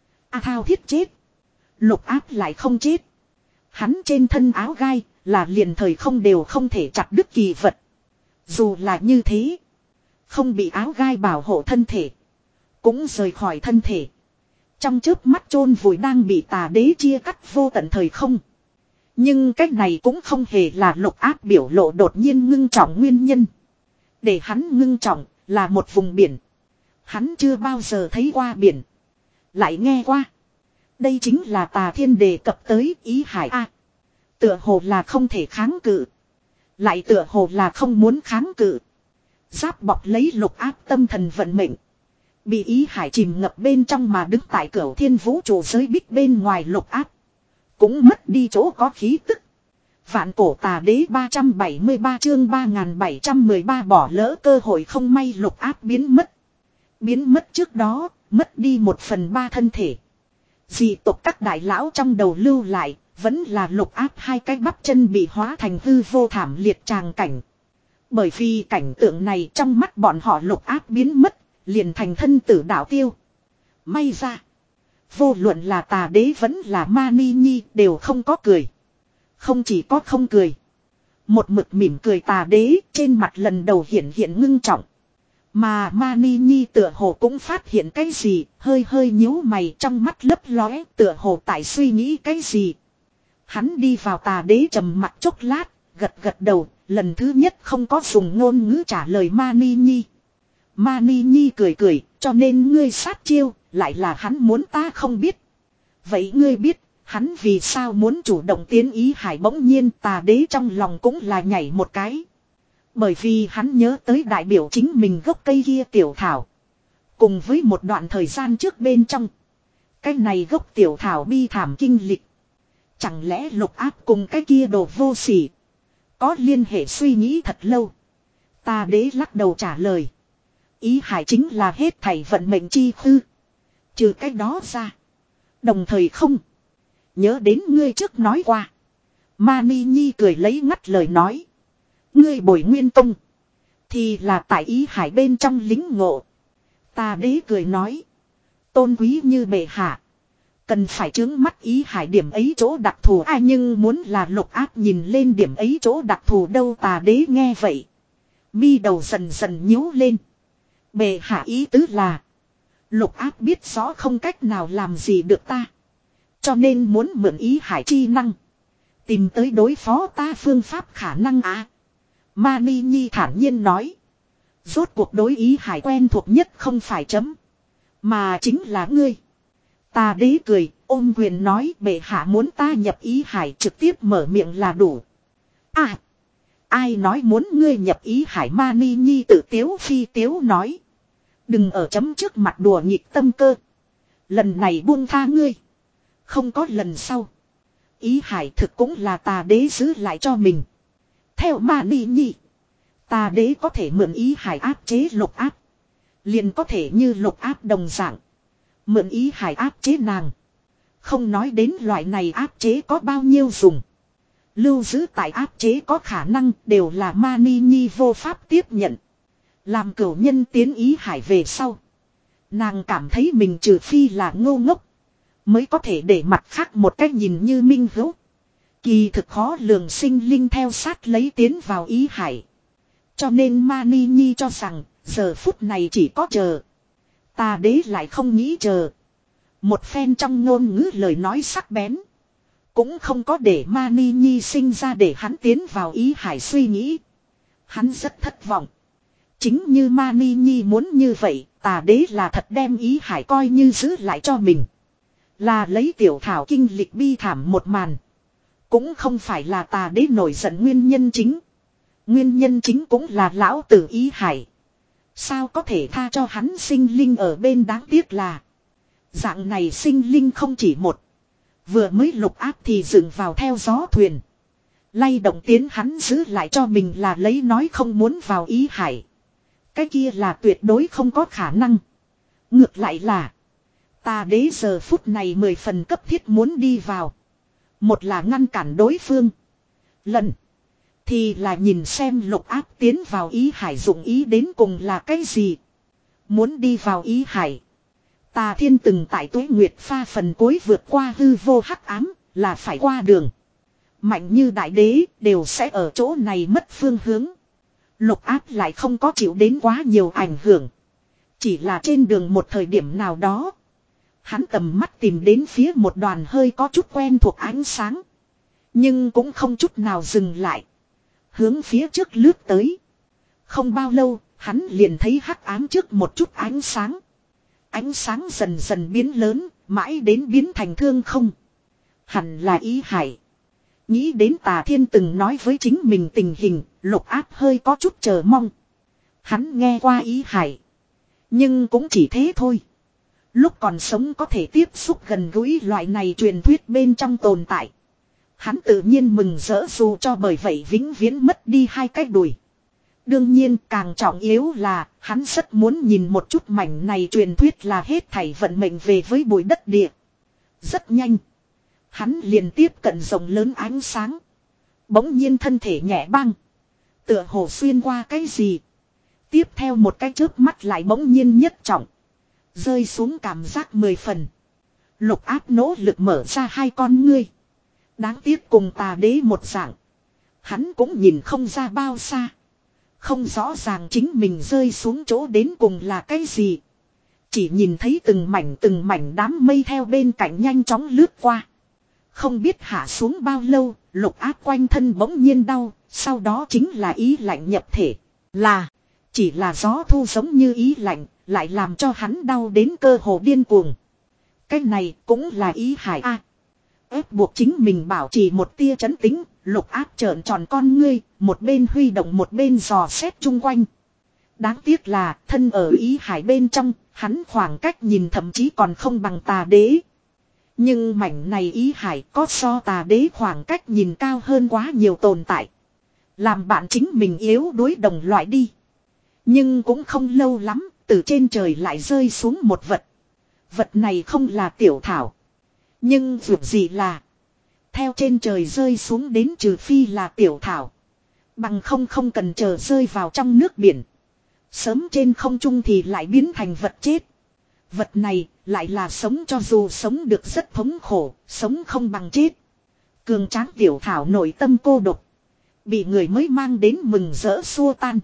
A thao thiết chết. Lục áp lại không chết. Hắn trên thân áo gai là liền thời không đều không thể chặt đứt kỳ vật. Dù là như thế, không bị áo gai bảo hộ thân thể, cũng rời khỏi thân thể. Trong chớp mắt chôn vùi đang bị tà đế chia cắt vô tận thời không. Nhưng cách này cũng không hề là lục áp biểu lộ đột nhiên ngưng trọng nguyên nhân. Để hắn ngưng trọng là một vùng biển. Hắn chưa bao giờ thấy qua biển, lại nghe qua. Đây chính là tà thiên đề cập tới Ý Hải A. Tựa hồ là không thể kháng cự, lại tựa hồ là không muốn kháng cự. Giáp bọc lấy lục áp tâm thần vận mệnh, bị Ý Hải chìm ngập bên trong mà đứng tại cửu thiên vũ trụ giới bích bên ngoài lục áp cũng mất đi chỗ có khí tức. Vạn cổ tà đế ba trăm bảy mươi ba chương ba nghìn bảy trăm mười ba bỏ lỡ cơ hội không may lục áp biến mất. Biến mất trước đó, mất đi một phần ba thân thể. Dị tộc các đại lão trong đầu lưu lại, vẫn là lục áp hai cái bắp chân bị hóa thành hư vô thảm liệt tràng cảnh. Bởi vì cảnh tượng này trong mắt bọn họ lục áp biến mất, liền thành thân tử đạo tiêu. May ra, vô luận là tà đế vẫn là Mani Nhi đều không có cười. Không chỉ có không cười, một mực mỉm cười tà đế trên mặt lần đầu hiện hiện ngưng trọng. Mà Mani Nhi tựa hồ cũng phát hiện cái gì, hơi hơi nhíu mày, trong mắt lấp lóe, tựa hồ tại suy nghĩ cái gì. Hắn đi vào tà đế trầm mặt chốc lát, gật gật đầu, lần thứ nhất không có dùng ngôn ngữ trả lời Mani Nhi. Mani Nhi cười cười, cho nên ngươi sát chiêu, lại là hắn muốn ta không biết. Vậy ngươi biết, hắn vì sao muốn chủ động tiến Ý Hải, bỗng nhiên tà đế trong lòng cũng là nhảy một cái. Bởi vì hắn nhớ tới đại biểu chính mình gốc cây kia tiểu thảo. Cùng với một đoạn thời gian trước bên trong. Cái này gốc tiểu thảo bi thảm kinh lịch. Chẳng lẽ lục áp cùng cái kia đồ vô sỉ. Có liên hệ suy nghĩ thật lâu. Tà đế lắc đầu trả lời. Ý hải chính là hết thảy vận mệnh chi khư. Trừ cái đó ra. Đồng thời không. Nhớ đến ngươi trước nói qua. Mani Nhi cười lấy ngắt lời nói. Ngươi bồi nguyên tông. Thì là tại ý hải bên trong lính ngộ. Tà đế cười nói. Tôn quý như bệ hạ. Cần phải trướng mắt ý hải điểm ấy chỗ đặc thù. Ai nhưng muốn là lục áp nhìn lên điểm ấy chỗ đặc thù đâu. Tà đế nghe vậy. Mi đầu dần dần nhíu lên. Bệ hạ ý tứ là. Lục áp biết rõ không cách nào làm gì được ta. Cho nên muốn mượn ý hải chi năng. Tìm tới đối phó ta phương pháp khả năng á. À. Mani Nhi thản nhiên nói. Rốt cuộc đối ý hải quen thuộc nhất không phải chấm. Mà chính là ngươi. Tà đế cười, ôm quyền nói bệ hạ muốn ta nhập ý hải trực tiếp mở miệng là đủ. À. Ai nói muốn ngươi nhập ý hải Mani Nhi tự tiếu phi tiếu nói. Đừng ở chấm trước mặt đùa nghịch tâm cơ. Lần này buông tha ngươi. Không có lần sau. Ý hải thực cũng là tà đế giữ lại cho mình. Theo Mani Nhi. Tà đế có thể mượn ý hải áp chế lục áp. Liền có thể như lục áp đồng dạng. Mượn ý hải áp chế nàng. Không nói đến loại này áp chế có bao nhiêu dùng. Lưu giữ tại áp chế có khả năng đều là Mani Nhi vô pháp tiếp nhận. Làm cửu nhân tiến ý hải về sau. Nàng cảm thấy mình trừ phi là ngô ngốc. Mới có thể để mặt khác một cách nhìn như minh hữu. Kỳ thực khó lường sinh linh theo sát lấy tiến vào ý hải. Cho nên Mani Nhi cho rằng giờ phút này chỉ có chờ. Tà đế lại không nghĩ chờ. Một phen trong ngôn ngữ lời nói sắc bén. Cũng không có để Mani Nhi sinh ra để hắn tiến vào ý hải suy nghĩ. Hắn rất thất vọng. Chính như Mani Nhi muốn như vậy, tà đế là thật đem ý hải coi như giữ lại cho mình. Là lấy tiểu thảo kinh lịch bi thảm một màn. Cũng không phải là tà đế nổi giận nguyên nhân chính. Nguyên nhân chính cũng là lão tử ý hải. Sao có thể tha cho hắn sinh linh ở bên đáng tiếc là. Dạng này sinh linh không chỉ một. Vừa mới lục áp thì dựng vào theo gió thuyền. Lay động tiến hắn giữ lại cho mình là lấy nói không muốn vào ý hải. Cái kia là tuyệt đối không có khả năng. Ngược lại là. Tà đế giờ phút này mười phần cấp thiết muốn đi vào. Một là ngăn cản đối phương. Lần. Thì là nhìn xem lục áp tiến vào ý hải dụng ý đến cùng là cái gì. Muốn đi vào ý hải. Tà thiên từng tại Tuế Nguyệt pha phần cuối vượt qua hư vô hắc ám. Là phải qua đường. Mạnh như đại đế đều sẽ ở chỗ này mất phương hướng. Lục áp lại không có chịu đến quá nhiều ảnh hưởng. Chỉ là trên đường một thời điểm nào đó. Hắn tầm mắt tìm đến phía một đoàn hơi có chút quen thuộc ánh sáng. Nhưng cũng không chút nào dừng lại. Hướng phía trước lướt tới. Không bao lâu, hắn liền thấy hắc ám trước một chút ánh sáng. Ánh sáng dần dần biến lớn, mãi đến biến thành thương không. Hẳn là ý hải. Nghĩ đến Tà Thiên từng nói với chính mình tình hình, lục áp hơi có chút chờ mong. Hắn nghe qua ý hải. Nhưng cũng chỉ thế thôi. Lúc còn sống có thể tiếp xúc gần gũi loại này truyền thuyết bên trong tồn tại. Hắn tự nhiên mừng rỡ dù cho bởi vậy vĩnh viễn mất đi hai cái đùi. Đương nhiên càng trọng yếu là hắn rất muốn nhìn một chút mảnh này truyền thuyết là hết thảy vận mệnh về với bụi đất địa. Rất nhanh. Hắn liền tiếp cận rộng lớn ánh sáng. Bỗng nhiên thân thể nhẹ băng. Tựa hồ xuyên qua cái gì. Tiếp theo một cái chớp mắt lại bỗng nhiên nhất trọng. Rơi xuống cảm giác mười phần. Lục áp nỗ lực mở ra hai con ngươi. Đáng tiếc cùng Tà đế một dạng. Hắn cũng nhìn không ra bao xa. Không rõ ràng chính mình rơi xuống chỗ đến cùng là cái gì. Chỉ nhìn thấy từng mảnh từng mảnh đám mây theo bên cạnh nhanh chóng lướt qua. Không biết hạ xuống bao lâu, lục áp quanh thân bỗng nhiên đau, sau đó chính là ý lạnh nhập thể. Là, chỉ là gió thu giống như ý lạnh, lại làm cho hắn đau đến cơ hồ điên cuồng. Cái này cũng là ý hải a. Ép buộc chính mình bảo trì một tia trấn tĩnh, lục áp trợn tròn con ngươi, một bên huy động một bên dò xét chung quanh. Đáng tiếc là thân ở ý hải bên trong, hắn khoảng cách nhìn thậm chí còn không bằng tà đế. Nhưng mảnh này ý hải có so tà đế khoảng cách nhìn cao hơn quá nhiều tồn tại. Làm bạn chính mình yếu đuối đồng loại đi. Nhưng cũng không lâu lắm, từ trên trời lại rơi xuống một vật. Vật này không là tiểu thảo. Nhưng dù gì là theo trên trời rơi xuống đến trừ phi là tiểu thảo. Bằng không không cần chờ rơi vào trong nước biển. Sớm trên không trung thì lại biến thành vật chết. Vật này lại là sống cho dù sống được rất thống khổ, sống không bằng chết. Cường tráng tiểu thảo nội tâm cô độc. Bị người mới mang đến mừng rỡ xua tan.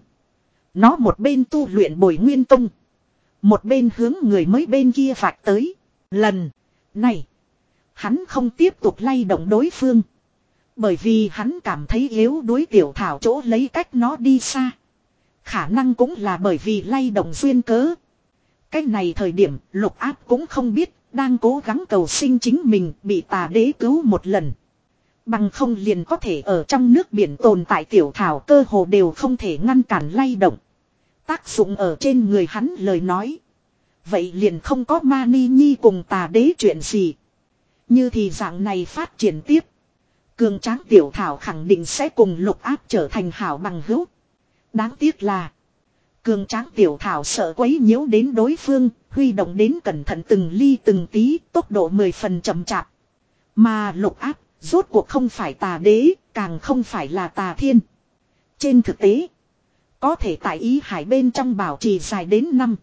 Nó một bên tu luyện bồi nguyên tung. Một bên hướng người mới bên kia vạch tới. Lần này, hắn không tiếp tục lay động đối phương. Bởi vì hắn cảm thấy yếu đuối tiểu thảo chỗ lấy cách nó đi xa. Khả năng cũng là bởi vì lay động duyên cớ. Cái này thời điểm Lục Áp cũng không biết, đang cố gắng cầu sinh chính mình bị tà đế cứu một lần. Bằng không liền có thể ở trong nước biển tồn tại tiểu thảo cơ hồ đều không thể ngăn cản lay động. Tác dụng ở trên người hắn lời nói. Vậy liền không có Mani Nhi cùng tà đế chuyện gì. Như thì dạng này phát triển tiếp. Cường tráng tiểu thảo khẳng định sẽ cùng Lục Áp trở thành hảo bằng hữu. Đáng tiếc là cường tráng tiểu thảo sợ quấy nhiễu đến đối phương, huy động đến cẩn thận từng ly từng tí, tốc độ mười phần chậm chạp. Mà Lục Áp rốt cuộc không phải tà đế, càng không phải là tà thiên. Trên thực tế, có thể tại ý hải bên trong bảo trì dài đến năm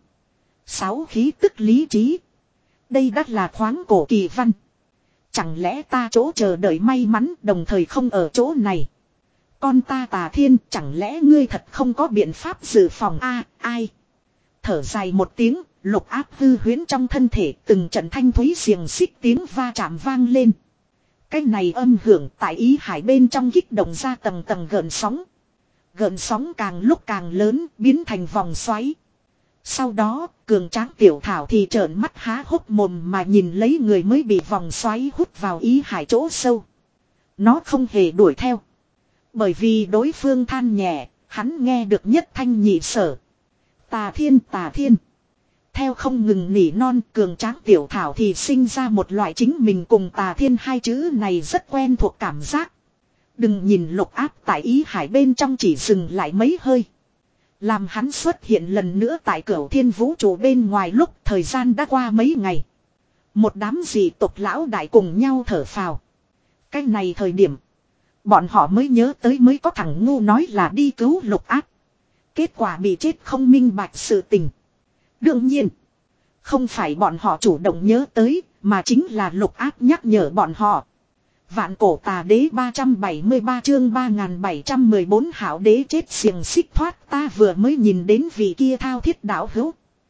sáu khí tức lý trí. Đây đắt là khoáng cổ kỳ văn. Chẳng lẽ ta chỗ chờ đợi may mắn đồng thời không ở chỗ này. Con ta tà thiên, chẳng lẽ ngươi thật không có biện pháp dự phòng a ai. Thở dài một tiếng, Lục Áp hư huyễn trong thân thể từng trận thanh thúy xiềng xích tiếng va chạm vang lên. Cái này âm hưởng tại ý hải bên trong kích động ra tầng tầng gợn sóng. Gợn sóng càng lúc càng lớn, biến thành vòng xoáy. Sau đó, cường tráng tiểu thảo thì trợn mắt há hốc mồm mà nhìn lấy người mới bị vòng xoáy hút vào ý hải chỗ sâu. Nó không hề đuổi theo. Bởi vì đối phương than nhẹ, hắn nghe được nhất thanh nhị sở. Tà thiên tà thiên. Theo không ngừng nỉ non cường tráng tiểu thảo thì sinh ra một loại chính mình cùng tà thiên hai chữ này rất quen thuộc cảm giác. Đừng nhìn Lục Áp tại ý hải bên trong chỉ dừng lại mấy hơi. Làm hắn xuất hiện lần nữa tại Cửu Thiên vũ trụ bên ngoài lúc thời gian đã qua mấy ngày. Một đám dị tộc lão đại cùng nhau thở phào. Cái này thời điểm, bọn họ mới nhớ tới mới có thằng ngu nói là đi cứu Lục Áp. Kết quả bị chết không minh bạch sự tình. Đương nhiên, không phải bọn họ chủ động nhớ tới, mà chính là Lục Áp nhắc nhở bọn họ. Vạn cổ tà đế ba trăm bảy mươi ba chương ba nghìn bảy trăm mười bốn hảo đế chết xiềng xích thoát, ta vừa mới nhìn đến vị kia thao thiết đạo hữu.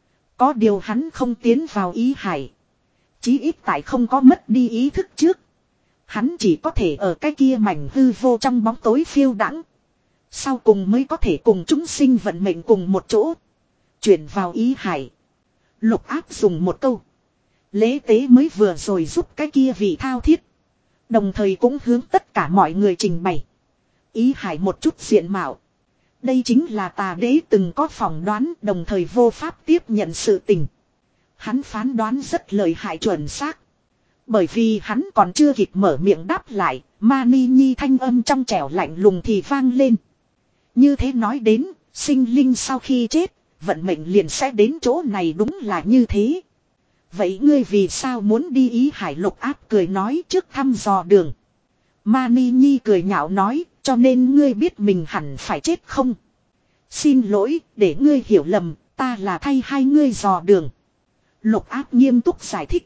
Có điều hắn không tiến vào ý hải. Chí ít tại không có mất đi ý thức trước. Hắn chỉ có thể ở cái kia mảnh hư vô trong bóng tối phiêu đãng. Sau cùng mới có thể cùng chúng sinh vận mệnh cùng một chỗ. Chuyển vào ý hải. Lục Áp dùng một câu. Lễ tế mới vừa rồi giúp cái kia vị thao thiết. Đồng thời cũng hướng tất cả mọi người trình bày. Ý hải một chút diện mạo. Đây chính là tà đế từng có phỏng đoán đồng thời vô pháp tiếp nhận sự tình. Hắn phán đoán rất lợi hại chuẩn xác. Bởi vì hắn còn chưa kịp mở miệng đáp lại, Mani Nhi thanh âm trong trẻo lạnh lùng thì vang lên. Như thế nói đến, sinh linh sau khi chết, vận mệnh liền sẽ đến chỗ này đúng là như thế. Vậy ngươi vì sao muốn đi ý hải? Lục Áp cười nói trước thăm dò đường. Mani Nhi cười nhạo nói, cho nên ngươi biết mình hẳn phải chết không? Xin lỗi, để ngươi hiểu lầm, ta là thay hai ngươi dò đường. Lục Áp nghiêm túc giải thích.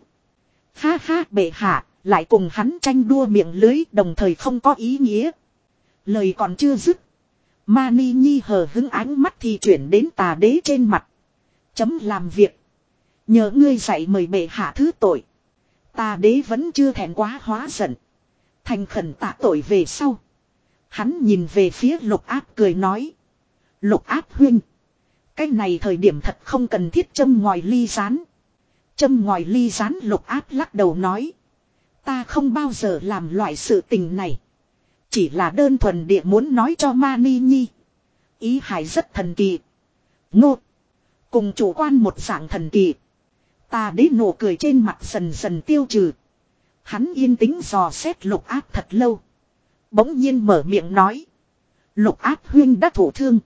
Ha ha, bệ hạ, lại cùng hắn tranh đua miệng lưới đồng thời không có ý nghĩa. Lời còn chưa dứt. Mani Nhi hờ hững ánh mắt thì chuyển đến tà đế trên mặt. Chấm làm việc. Nhờ ngươi dạy mời bệ hạ thứ tội. Tà đế vẫn chưa thẹn quá hóa giận. Thành khẩn tạ tội về sau. Hắn nhìn về phía Lục Áp cười nói. Lục Áp huynh. Cái này thời điểm thật không cần thiết châm ngòi ly rán. Châm ngòi ly rán, Lục Áp lắc đầu nói. Ta không bao giờ làm loại sự tình này. Chỉ là đơn thuần địa muốn nói cho Mani Nhi. Ý hải rất thần kỳ. Ngô. Cùng chủ quan một dạng thần kỳ. Tà đế nụ cười trên mặt dần dần tiêu trừ. Hắn yên tĩnh dò xét Lục Áp thật lâu. Bỗng nhiên mở miệng nói. Lục Áp huynh đã thổ thương.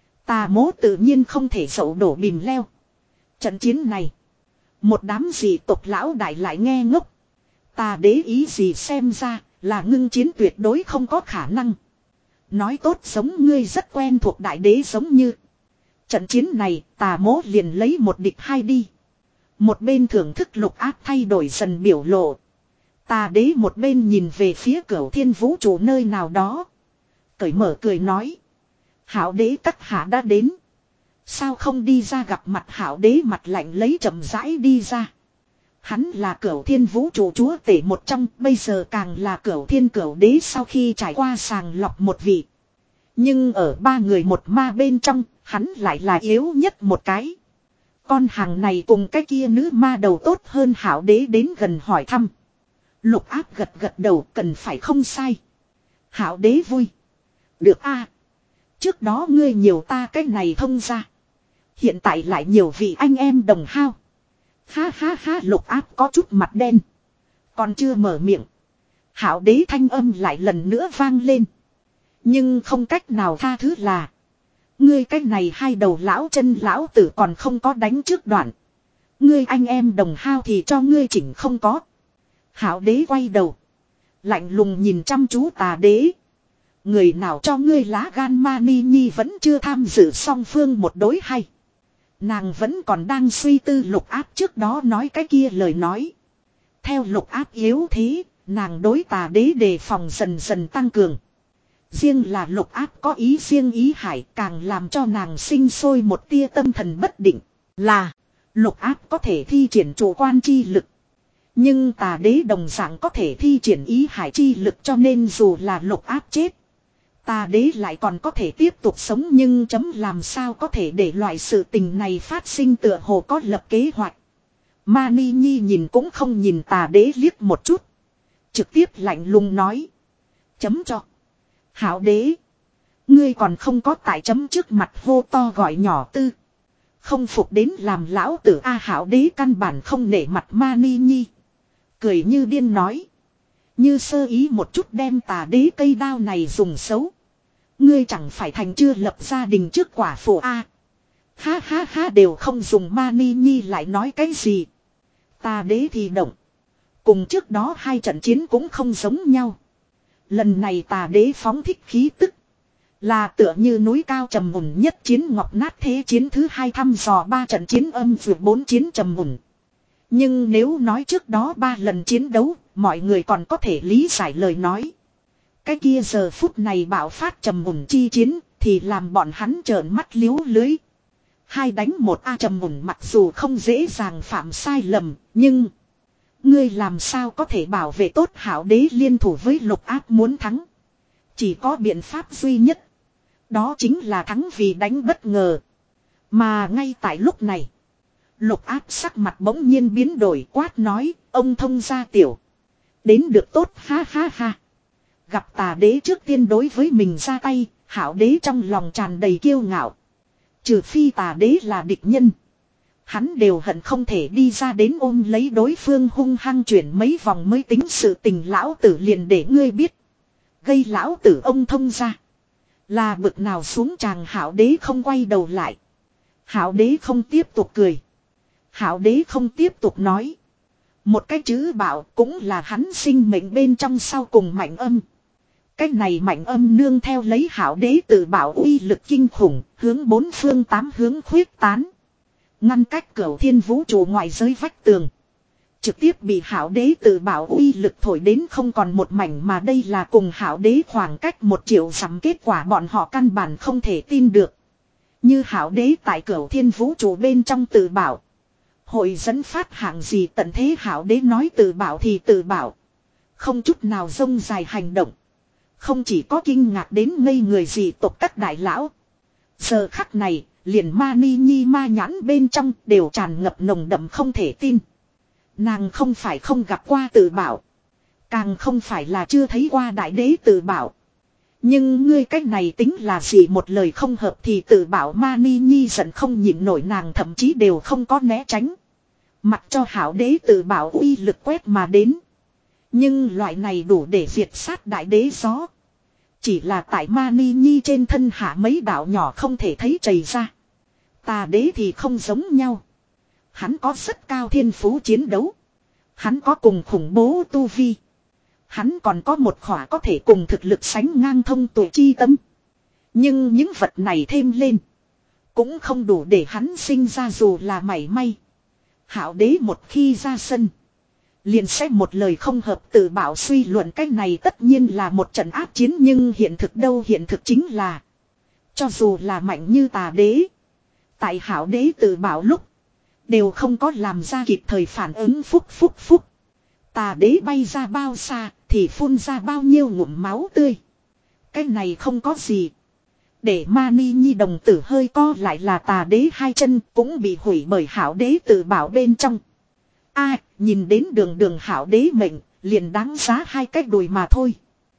Tà mố tự nhiên không thể dậu đổ bìm leo. Trận chiến này. Một đám dị tộc lão đại lại nghe ngốc. Tà đế ý gì xem ra là ngưng chiến tuyệt đối không có khả năng. Nói tốt giống ngươi rất quen thuộc đại đế giống như. Trận chiến này tà mố liền lấy một địch hai đi. Một bên thưởng thức Lục Áp thay đổi dần biểu lộ. Tà đế một bên nhìn về phía Cửu Thiên vũ trụ nơi nào đó. Cởi mở cười nói. Hảo đế các hạ đã đến. Sao không đi ra gặp mặt hảo đế mặt lạnh lấy chậm rãi đi ra. Hắn là Cửu Thiên vũ trụ chúa tể một trong, bây giờ càng là Cửu Thiên cửu đế sau khi trải qua sàng lọc một vị. Nhưng ở ba người một ma bên trong, hắn lại là yếu nhất một cái. Con hàng này cùng cái kia nữ ma đầu tốt hơn hảo đế đến gần hỏi thăm. Lục Áp gật gật đầu, cần phải không sai. Hảo đế vui. Được a. Trước đó ngươi nhiều ta cái này thông ra. Hiện tại lại nhiều vị anh em đồng hao. Ha ha ha, Lục Áp có chút mặt đen. Còn chưa mở miệng. Hảo đế thanh âm lại lần nữa vang lên. Nhưng không cách nào tha thứ là. Ngươi cái này hai đầu lão chân lão tử còn không có đánh trước đoạn. Ngươi anh em đồng hao thì cho ngươi chỉnh không có. Hảo đế quay đầu. Lạnh lùng nhìn chăm chú tà đế. Người nào cho ngươi lá gan ma ni nhi vẫn chưa tham dự song phương một đối hay. Nàng vẫn còn đang suy tư Lục Áp trước đó nói cái kia lời nói. Theo Lục Áp yếu thế, nàng đối tà đế đề phòng dần dần tăng cường. Riêng là Lục Áp có ý riêng ý hải càng làm cho nàng sinh sôi một tia tâm thần bất định. Là, Lục Áp có thể thi triển chủ quan chi lực. Nhưng tà đế đồng dạng có thể thi triển ý hải chi lực, cho nên dù là Lục Áp chết. Tà đế lại còn có thể tiếp tục sống, nhưng chấm làm sao có thể để loại sự tình này phát sinh, tựa hồ có lập kế hoạch. Ma Ni Nhi nhìn cũng không nhìn tà đế liếc một chút. Trực tiếp lạnh lùng nói. Chấm cho. Hảo đế. Ngươi còn không có tại chấm trước mặt hô to gọi nhỏ tư. Không phục đến làm lão tử A. Hảo đế căn bản không nể mặt Ma Ni Nhi. Cười như điên nói. Như sơ ý một chút đem tà đế cây đao này dùng xấu. Ngươi chẳng phải thành chưa lập gia đình trước quả phụ A. Ha ha ha, đều không dùng. Ma Ni Nhi lại nói cái gì. Tà đế thì động. Cùng trước đó hai trận chiến cũng không giống nhau. Lần này tà đế phóng thích khí tức. Là tựa như núi cao trầm mùn nhất chiến ngọc nát thế chiến thứ hai thăm dò ba trận chiến âm vượt bốn chiến trầm mùn. Nhưng nếu nói trước đó ba lần chiến đấu, mọi người còn có thể lý giải lời nói. Cái kia giờ phút này bạo phát trầm mùn chi chiến, thì làm bọn hắn trợn mắt liếu lưới. Hai đánh một A. Trầm mùn mặc dù không dễ dàng phạm sai lầm, nhưng... Ngươi làm sao có thể bảo vệ tốt hảo đế liên thủ với Lục Áp muốn thắng. Chỉ có biện pháp duy nhất. Đó chính là thắng vì đánh bất ngờ. Mà ngay tại lúc này. Lục Áp sắc mặt bỗng nhiên biến đổi, quát nói, ông thông gia tiểu. Đến được tốt, ha ha ha. Gặp tà đế trước tiên đối với mình ra tay, hảo đế trong lòng tràn đầy kiêu ngạo. Trừ phi tà đế là địch nhân. Hắn đều hận không thể đi ra đến ôm lấy đối phương hung hăng chuyển mấy vòng mới tính sự tình. Lão tử liền để ngươi biết. Gây lão tử ông thông ra. Là bực nào xuống tràng. Hảo đế không quay đầu lại. Hảo đế không tiếp tục cười. Hảo đế không tiếp tục nói. Một cái chữ bảo cũng là hắn sinh mệnh bên trong sau cùng mạnh âm. Cái này mạnh âm nương theo lấy hảo đế tự bảo uy lực kinh khủng, hướng bốn phương tám hướng khuyết tán. Ngăn cách Cửu Thiên vũ trụ ngoài giới vách tường. Trực tiếp bị hảo đế tự bảo uy lực thổi đến không còn một mảnh, mà đây là cùng hảo đế khoảng cách một triệu dặm, kết quả bọn họ căn bản không thể tin được. Như hảo đế tại Cửu Thiên vũ trụ bên trong tự bảo. Hội dẫn phát hạng gì tận thế, hảo đế nói tự bảo thì tự bảo. Không chút nào rông dài hành động. Không chỉ có kinh ngạc đến ngây người gì tộc các đại lão. Giờ khắc này, liền Ma Ni Nhi ma nhãn bên trong đều tràn ngập nồng đậm không thể tin. Nàng không phải không gặp qua tự bảo. Càng không phải là chưa thấy qua đại đế tự bảo. Nhưng ngươi cách này tính là gì, một lời không hợp thì tự bảo. Mani Nhi giận không nhịn nổi, nàng thậm chí đều không có né tránh. Mặc cho hảo đế tự bảo uy lực quét mà đến. Nhưng loại này đủ để diệt sát đại đế gió. Chỉ là tại Mani Nhi trên thân hạ mấy đạo nhỏ không thể thấy chảy ra. Tà đế thì không giống nhau. Hắn có rất cao thiên phú chiến đấu. Hắn có cùng khủng bố tu vi. Hắn còn có một khỏa có thể cùng thực lực sánh ngang thông tuệ chi tâm. Nhưng những vật này thêm lên. Cũng không đủ để hắn sinh ra dù là mảy may. Hảo đế một khi ra sân. Liền sẽ một lời không hợp tự bảo suy luận, cái này tất nhiên là một trận áp chiến. Nhưng hiện thực đâu, hiện thực chính là. Cho dù là mạnh như tà đế. Tại hảo đế tự bảo lúc. Đều không có làm ra kịp thời phản ứng, phúc phúc phúc. Tà đế bay ra bao xa thì phun ra bao nhiêu ngụm máu tươi. Cái này không có gì. Để Mani Nhi đồng tử hơi co lại là tà đế hai chân cũng bị hủy bởi hảo đế tự bảo bên trong. A à, nhìn đến đường đường hảo đế mệnh liền đáng giá hai cái đùi mà thôi.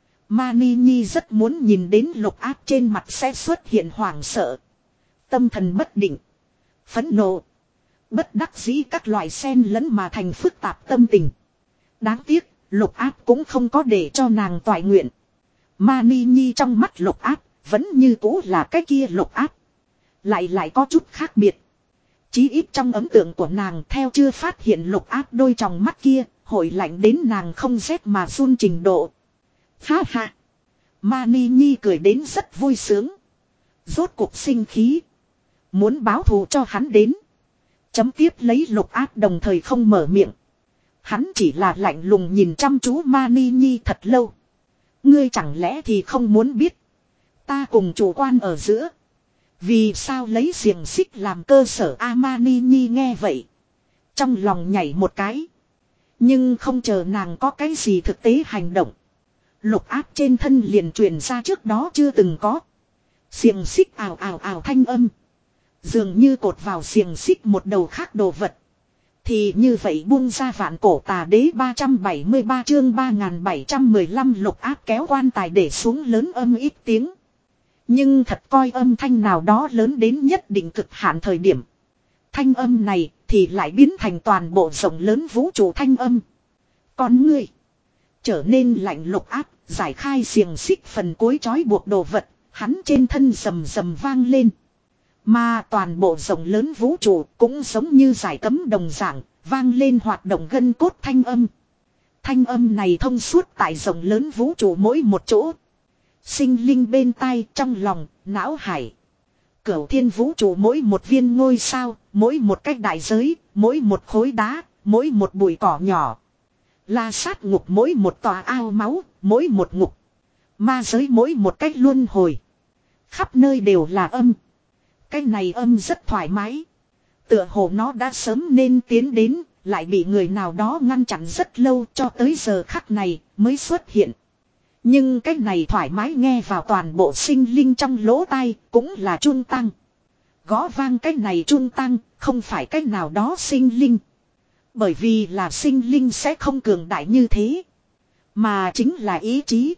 Mani Nhi rất muốn nhìn đến Lục Áp trên mặt sẽ xuất hiện hoảng sợ, tâm thần bất định, phẫn nộ, bất đắc dĩ các loại xen lẫn mà thành phức tạp tâm tình. Đáng tiếc, Lục Áp cũng không có để cho nàng toại nguyện. Mani Nhi trong mắt Lục Áp vẫn như cũ là cái kia Lục Áp. Lại lại có chút khác biệt. Chí ít trong ấn tượng của nàng theo chưa phát hiện Lục Áp đôi tròng mắt kia, hội lạnh đến nàng không rét mà run trình độ. Ha ha. Mani Nhi cười đến rất vui sướng. Rốt cuộc sinh khí. Muốn báo thù cho hắn đến. Chấm tiếp lấy Lục Áp đồng thời không mở miệng. Hắn chỉ là lạnh lùng nhìn chăm chú Mani Nhi thật lâu. Ngươi chẳng lẽ thì không muốn biết. Ta cùng chủ quan ở giữa. Vì sao lấy xiềng xích làm cơ sở. A Mani Nhi nghe vậy. Trong lòng nhảy một cái. Nhưng không chờ nàng có cái gì thực tế hành động. Lục Áp trên thân liền truyền ra trước đó chưa từng có. Xiềng xích ào ào ào thanh âm. Dường như cột vào xiềng xích một đầu khác đồ vật. Thì như vậy buông ra vạn cổ tà đế ba trăm bảy mươi ba chương ba nghìn bảy trăm mười lăm. Lục Áp kéo quan tài để xuống lớn âm ít tiếng. Nhưng thật coi âm thanh nào đó lớn đến nhất định cực hạn thời điểm. Thanh âm này thì lại biến thành toàn bộ rộng lớn vũ trụ thanh âm. Con ngươi trở nên lạnh. Lục Áp giải khai xiềng xích phần cuối trói buộc đồ vật. Hắn trên thân rầm rầm vang lên. Mà toàn bộ rộng lớn vũ trụ cũng giống như giải cấm đồng dạng, vang lên hoạt động gân cốt thanh âm. Thanh âm này thông suốt tại rộng lớn vũ trụ mỗi một chỗ. Sinh linh bên tai, trong lòng, não hải. Cửu thiên vũ trụ mỗi một viên ngôi sao, mỗi một cách đại giới, mỗi một khối đá, mỗi một bụi cỏ nhỏ. La sát ngục mỗi một tòa ao máu, mỗi một ngục. Ma giới mỗi một cách luân hồi. Khắp nơi đều là âm. Cái này âm rất thoải mái. Tựa hồ nó đã sớm nên tiến đến, lại bị người nào đó ngăn chặn rất lâu, cho tới giờ khắc này mới xuất hiện. Nhưng cái này thoải mái nghe vào toàn bộ sinh linh trong lỗ tai, cũng là chuông tăng. Gõ vang cái này chuông tăng, không phải cái nào đó sinh linh. Bởi vì là sinh linh sẽ không cường đại như thế. Mà chính là ý chí.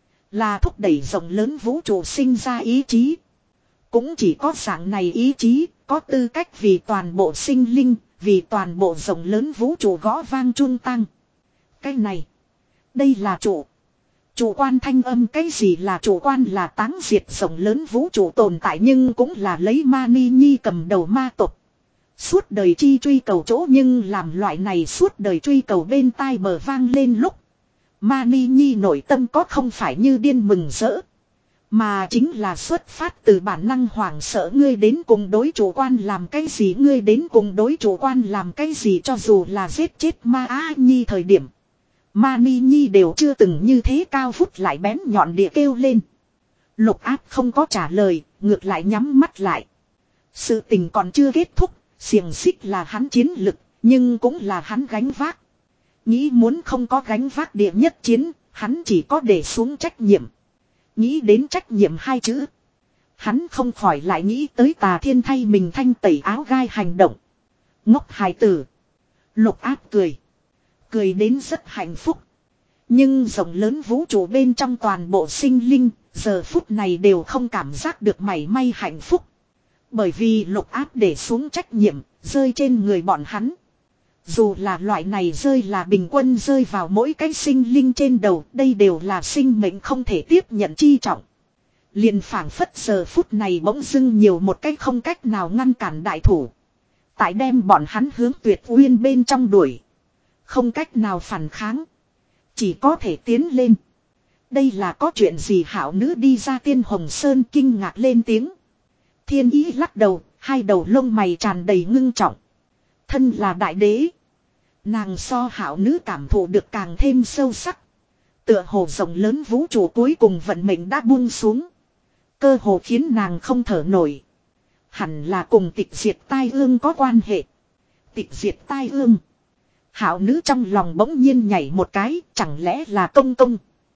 Là thúc đẩy rộng lớn vũ trụ sinh ra ý chí. Cũng chỉ có dạng này ý chí, có tư cách vì toàn bộ sinh linh, vì toàn bộ rộng lớn vũ trụ gõ vang chuông tăng. Cái này, đây là chủ. Chủ quan thanh âm. Cái gì là chủ quan? Là táng diệt rộng lớn vũ trụ tồn tại, nhưng cũng là lấy Mani Nhi cầm đầu ma tộc. Suốt đời chi truy cầu chỗ, nhưng làm loại này suốt đời truy cầu bên tai bờ vang lên lúc. Mani Nhi nội tâm có không phải như điên mừng rỡ. Mà chính là xuất phát từ bản năng hoảng sợ. Ngươi đến cùng đối chủ quan làm cái gì? Ngươi đến cùng đối chủ quan làm cái gì? Cho dù là giết chết Ma Á Nhi thời điểm, Mani Nhi đều chưa từng như thế cao vút lại bén nhọn địa kêu lên. Lục Áp không có trả lời, ngược lại nhắm mắt lại. Sự tình còn chưa kết thúc, xiềng xích là hắn chiến lực, nhưng cũng là hắn gánh vác. Nghĩ muốn không có gánh vác địa nhất chiến, hắn chỉ có để xuống trách nhiệm. Nghĩ đến trách nhiệm hai chữ, hắn không khỏi lại nghĩ tới Tà Thiên thay mình thanh tẩy áo gai hành động. Ngốc hài tử. Lục Áp cười. Cười đến rất hạnh phúc. Nhưng rộng lớn vũ trụ bên trong toàn bộ sinh linh giờ phút này đều không cảm giác được mảy may hạnh phúc. Bởi vì lục áp để xuống trách nhiệm, rơi trên người bọn hắn. Dù là loại này rơi là bình quân rơi vào mỗi cái sinh linh trên đầu, đây đều là sinh mệnh không thể tiếp nhận chi trọng. Liền phảng phất giờ phút này bỗng dưng nhiều một cách không cách nào ngăn cản đại thủ. Tại đem bọn hắn hướng tuyệt uyên bên trong đuổi. Không cách nào phản kháng. Chỉ có thể tiến lên. Đây là có chuyện gì hảo nữ đi ra Tiên Hồng Sơn kinh ngạc lên tiếng. Thiên Ý lắc đầu, hai đầu lông mày tràn đầy ngưng trọng. Thân là đại đế. Nàng so hảo nữ cảm thụ được càng thêm sâu sắc. Tựa hồ rộng lớn vũ trụ cuối cùng vận mệnh đã buông xuống. Cơ hồ khiến nàng không thở nổi. Hẳn là cùng tịch diệt tai ương có quan hệ. Tịch diệt tai ương. Hảo nữ trong lòng bỗng nhiên nhảy một cái, chẳng lẽ là công công.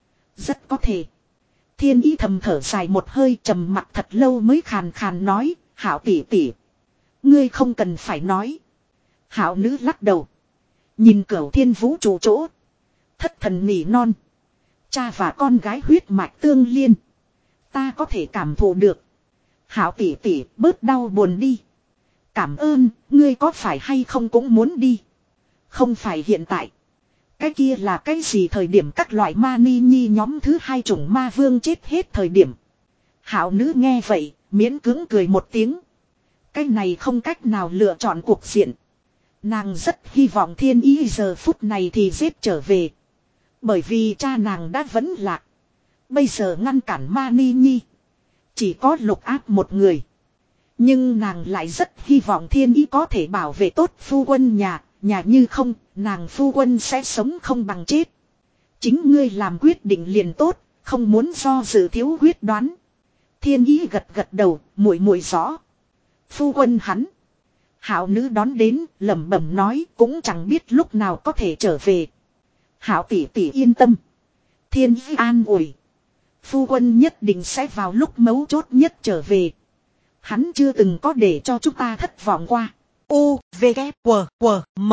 Rất có thể. Thiên Ý thầm thở dài một hơi, trầm mặt thật lâu mới khàn khàn nói, Hảo tỷ tỷ. Ngươi không cần phải nói. Hảo nữ lắc đầu. Nhìn cửu thiên vũ trụ chỗ. Thất thần nỉ non. Cha và con gái huyết mạch tương liên. Ta có thể cảm thụ được. Hảo tỷ tỷ bớt đau buồn đi. Cảm ơn, ngươi có phải hay không cũng muốn đi. Không phải hiện tại. Cái kia là cái gì thời điểm các loại ma ni nhi nhóm thứ hai chủng ma vương chết hết thời điểm. Hảo nữ nghe vậy, miễn cưỡng cười một tiếng. Cái này không cách nào lựa chọn cuộc diện. Nàng rất hy vọng Thiên Ý giờ phút này thì giết trở về. Bởi vì cha nàng đã vẫn lạc. Bây giờ ngăn cản ma ni nhi. Chỉ có lục áp một người. Nhưng nàng lại rất hy vọng Thiên Ý có thể bảo vệ tốt phu quân nhà. Nhà như không, nàng phu quân sẽ sống không bằng chết. Chính ngươi làm quyết định liền tốt, không muốn do dự thiếu quyết đoán. Thiên Ý gật gật đầu, muội muội rõ. Phu quân hắn. Hảo nữ đón đến, lẩm bẩm nói, cũng chẳng biết lúc nào có thể trở về. Hảo tỷ tỷ yên tâm. Thiên Ý an ủi. Phu quân nhất định sẽ vào lúc mấu chốt nhất trở về. Hắn chưa từng có để cho chúng ta thất vọng qua. U, V, K, W, W, M.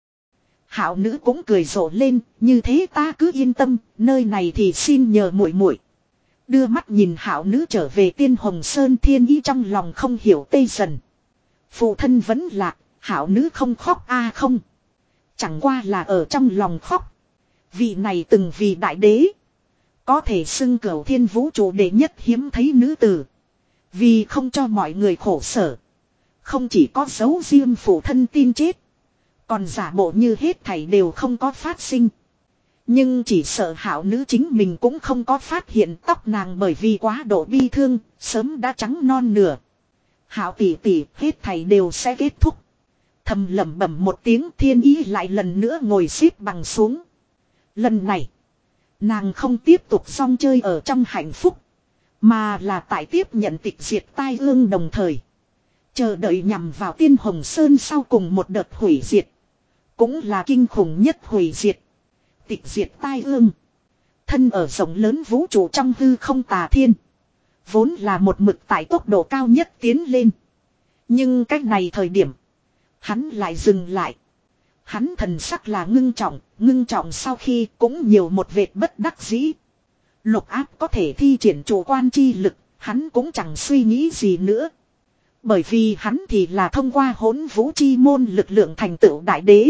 Hảo nữ cũng cười rộ lên, như thế ta cứ yên tâm, nơi này thì xin nhờ muội muội. Đưa mắt nhìn hảo nữ trở về Tiên Hồng Sơn, Thiên Ý trong lòng không hiểu tê dần. Phụ thân vẫn lạc, hảo nữ không khóc a à không. Chẳng qua là ở trong lòng khóc. Vị này từng vì đại đế. Có thể xưng cửu thiên vũ trụ đệ nhất hiếm thấy nữ tử. Vì không cho mọi người khổ sở. Không chỉ có dấu riêng phụ thân tin chết. Còn giả bộ như hết thảy đều không có phát sinh. Nhưng chỉ sợ hảo nữ chính mình cũng không có phát hiện tóc nàng bởi vì quá độ bi thương, sớm đã trắng non nửa. Hảo tỷ tỷ hết thảy đều sẽ kết thúc. Thầm lẩm bẩm một tiếng, Thiên Ý lại lần nữa ngồi xếp bằng xuống. Lần này, nàng không tiếp tục song chơi ở trong hạnh phúc. Mà là tại tiếp nhận tịch diệt tai ương đồng thời. Chờ đợi nhằm vào Tiên Hồng Sơn sau cùng một đợt hủy diệt. Cũng là kinh khủng nhất hủy diệt. Tịch diệt tai ương. Thân ở rộng lớn vũ trụ trong hư không tà thiên. Vốn là một mực tại tốc độ cao nhất tiến lên. Nhưng cách này thời điểm. Hắn lại dừng lại. Hắn thần sắc là ngưng trọng. Ngưng trọng sau khi cũng nhiều một vệt bất đắc dĩ. Lục áp có thể thi triển chủ quan chi lực. Hắn cũng chẳng suy nghĩ gì nữa. Bởi vì hắn thì là thông qua hỗn vũ chi môn lực lượng thành tựu đại đế.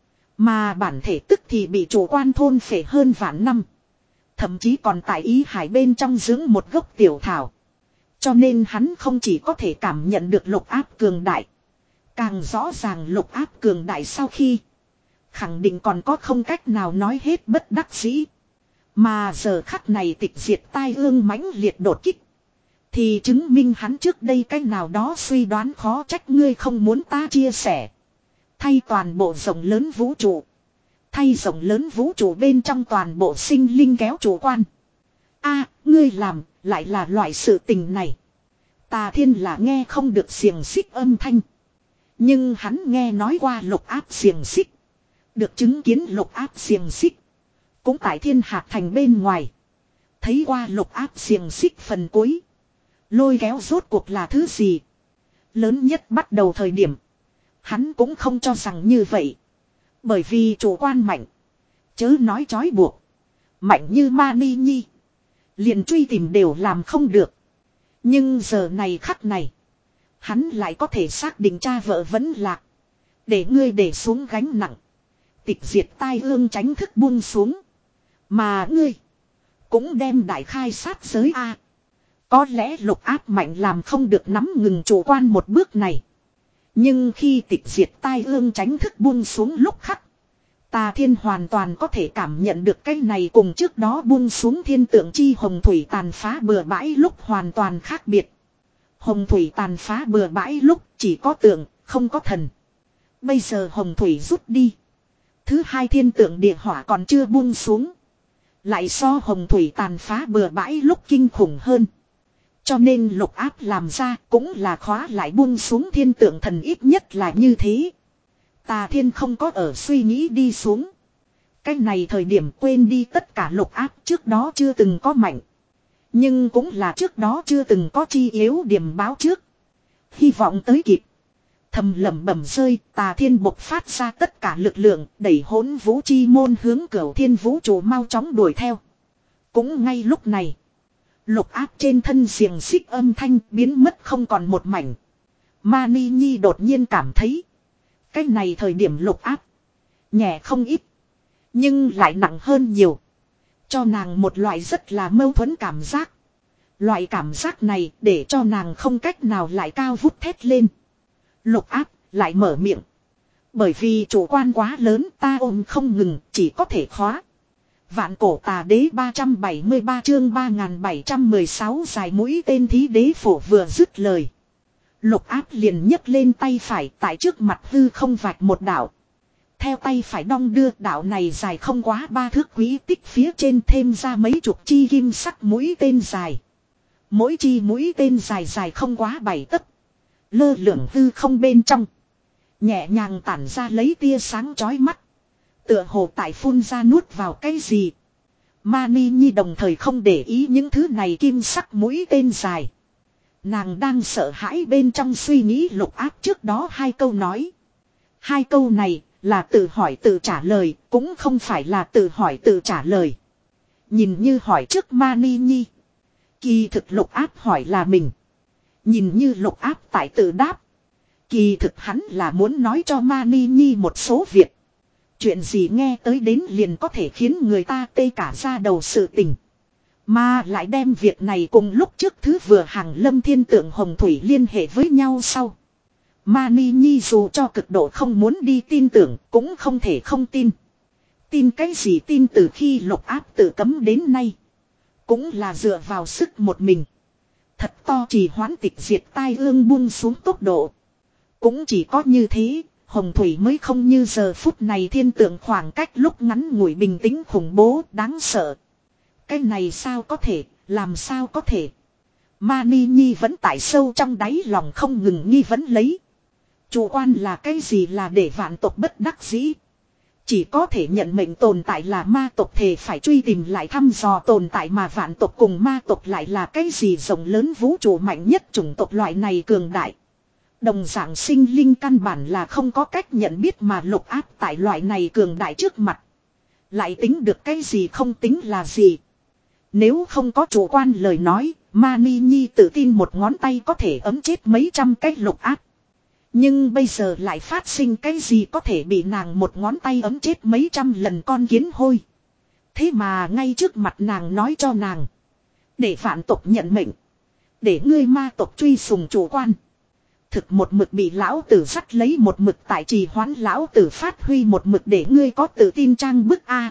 Mà bản thể tức thì bị chủ quan thôn phệ hơn vạn năm. Thậm chí còn tại ý hải bên trong dưỡng một gốc tiểu thảo. Cho nên hắn không chỉ có thể cảm nhận được lục áp cường đại. Càng rõ ràng lục áp cường đại sau khi. Khẳng định còn có không cách nào nói hết bất đắc dĩ. Mà giờ khắc này tịch diệt tai ương mãnh liệt đột kích. Thì chứng minh hắn trước đây cái nào đó suy đoán khó trách ngươi không muốn ta chia sẻ. Thay toàn bộ rộng lớn vũ trụ. Thay rộng lớn vũ trụ bên trong toàn bộ sinh linh kéo chủ quan. A, ngươi làm, lại là loại sự tình này. Tà thiên là nghe không được xiềng xích âm thanh. Nhưng hắn nghe nói qua lục áp xiềng xích. Được chứng kiến lục áp xiềng xích. Cũng tại thiên hạt thành bên ngoài. Thấy qua lục áp xiềng xích phần cuối. Lôi kéo rốt cuộc là thứ gì. Lớn nhất bắt đầu thời điểm. Hắn cũng không cho rằng như vậy. Bởi vì chủ quan mạnh. Chớ nói trói buộc. Mạnh như ma ni nhi. Liền truy tìm đều làm không được. Nhưng giờ này khắc này. Hắn lại có thể xác định cha vợ vẫn lạc. Để ngươi để xuống gánh nặng. Tịch diệt tai ương tránh thức buông xuống. Mà ngươi. Cũng đem đại khai sát giới A. Có lẽ lục áp mạnh làm không được nắm ngừng chủ quan một bước này. Nhưng khi tịch diệt tai ương tránh thức buông xuống lúc khắc. Tà Thiên hoàn toàn có thể cảm nhận được cái này cùng trước đó buông xuống thiên tượng chi hồng thủy tàn phá bừa bãi lúc hoàn toàn khác biệt. Hồng thủy tàn phá bừa bãi lúc chỉ có tượng, không có thần. Bây giờ hồng thủy rút đi. Thứ hai thiên tượng địa hỏa còn chưa buông xuống. Lại so hồng thủy tàn phá bừa bãi lúc kinh khủng hơn. Cho nên lục áp làm ra cũng là khóa lại buông xuống thiên tượng thần ít nhất là như thế. Tà Thiên không có ở suy nghĩ đi xuống. Cái này thời điểm quên đi tất cả lục áp trước đó chưa từng có mạnh. Nhưng cũng là trước đó chưa từng có chi yếu điểm báo trước. Hy vọng tới kịp. Thầm lẩm bẩm rơi, Tà Thiên bộc phát ra tất cả lực lượng, đẩy hỗn vũ chi môn hướng Cửu Thiên vũ trụ mau chóng đuổi theo. Cũng ngay lúc này, lục áp trên thân xiềng xích âm thanh biến mất không còn một mảnh. Mani Nhi đột nhiên cảm thấy, cái này thời điểm lục áp nhẹ không ít, nhưng lại nặng hơn nhiều. Cho nàng một loại rất là mâu thuẫn cảm giác. Loại cảm giác này để cho nàng không cách nào lại cao vút thét lên. Lục áp lại mở miệng. Bởi vì chủ quan quá lớn ta ôm không ngừng chỉ có thể khóa. Vạn cổ tà đế ba trăm bảy mươi ba chương ba nghìn bảy trăm mười sáu dài mũi tên thí đế phổ vừa dứt lời. Lục áp liền nhấc lên tay phải tại trước mặt hư không vạch một đạo. Theo tay phải đong đưa đạo này dài không quá ba thước quý tích phía trên thêm ra mấy chục chi kim sắc mũi tên dài. Mỗi chi mũi tên dài dài không quá bảy tấc. Lơ lửng hư không bên trong. Nhẹ nhàng tản ra lấy tia sáng chói mắt. Tựa hồ tại phun ra nuốt vào cái gì. Mani Nhi đồng thời không để ý những thứ này kim sắc mũi tên dài. Nàng đang sợ hãi bên trong suy nghĩ lục áp trước đó hai câu nói. Hai câu này là tự hỏi tự trả lời, cũng không phải là tự hỏi tự trả lời. Nhìn như hỏi trước Mani Nhi. Kỳ thực lục áp hỏi là mình. Nhìn như lục áp tại tự đáp. Kỳ thực hắn là muốn nói cho Mani Nhi một số việc. Chuyện gì nghe tới đến liền có thể khiến người ta tê cả ra đầu sự tình. Mà lại đem việc này cùng lúc trước thứ vừa hàng lâm thiên tượng hồng thủy liên hệ với nhau sau. Mani Nhi dù cho cực độ không muốn đi tin tưởng cũng không thể không tin. Tin cái gì tin từ khi lục áp tự cấm đến nay. Cũng là dựa vào sức một mình. Thật to chỉ hoãn tịch diệt tai ương buông xuống tốc độ. Cũng chỉ có như thế, hồng thủy mới không như giờ phút này thiên tượng khoảng cách lúc ngắn ngủi bình tĩnh khủng bố đáng sợ. Cái này sao có thể, làm sao có thể. Mani Nhi vẫn tại sâu trong đáy lòng không ngừng nghi vấn lấy. Chủ quan là cái gì là để vạn tộc bất đắc dĩ. Chỉ có thể nhận mệnh tồn tại là ma tộc thể phải truy tìm lại thăm dò tồn tại mà vạn tộc cùng ma tộc lại là cái gì rộng lớn vũ trụ mạnh nhất chủng tộc loại này cường đại. Đồng dạng sinh linh căn bản là không có cách nhận biết mà lục áp tại loại này cường đại trước mặt. Lại tính được cái gì không tính là gì. Nếu không có chủ quan lời nói, Mani Nhi tự tin một ngón tay có thể ấm chết mấy trăm cái lục áp. Nhưng bây giờ lại phát sinh cái gì có thể bị nàng một ngón tay ấm chết mấy trăm lần con kiến hôi. Thế mà ngay trước mặt nàng nói cho nàng. Để vạn tộc nhận mệnh. Để ngươi ma tộc truy sùng chủ quan. Thực một mực bị lão tử dắt lấy một mực tại trì hoãn lão tử phát huy một mực để ngươi có tự tin trang bức A.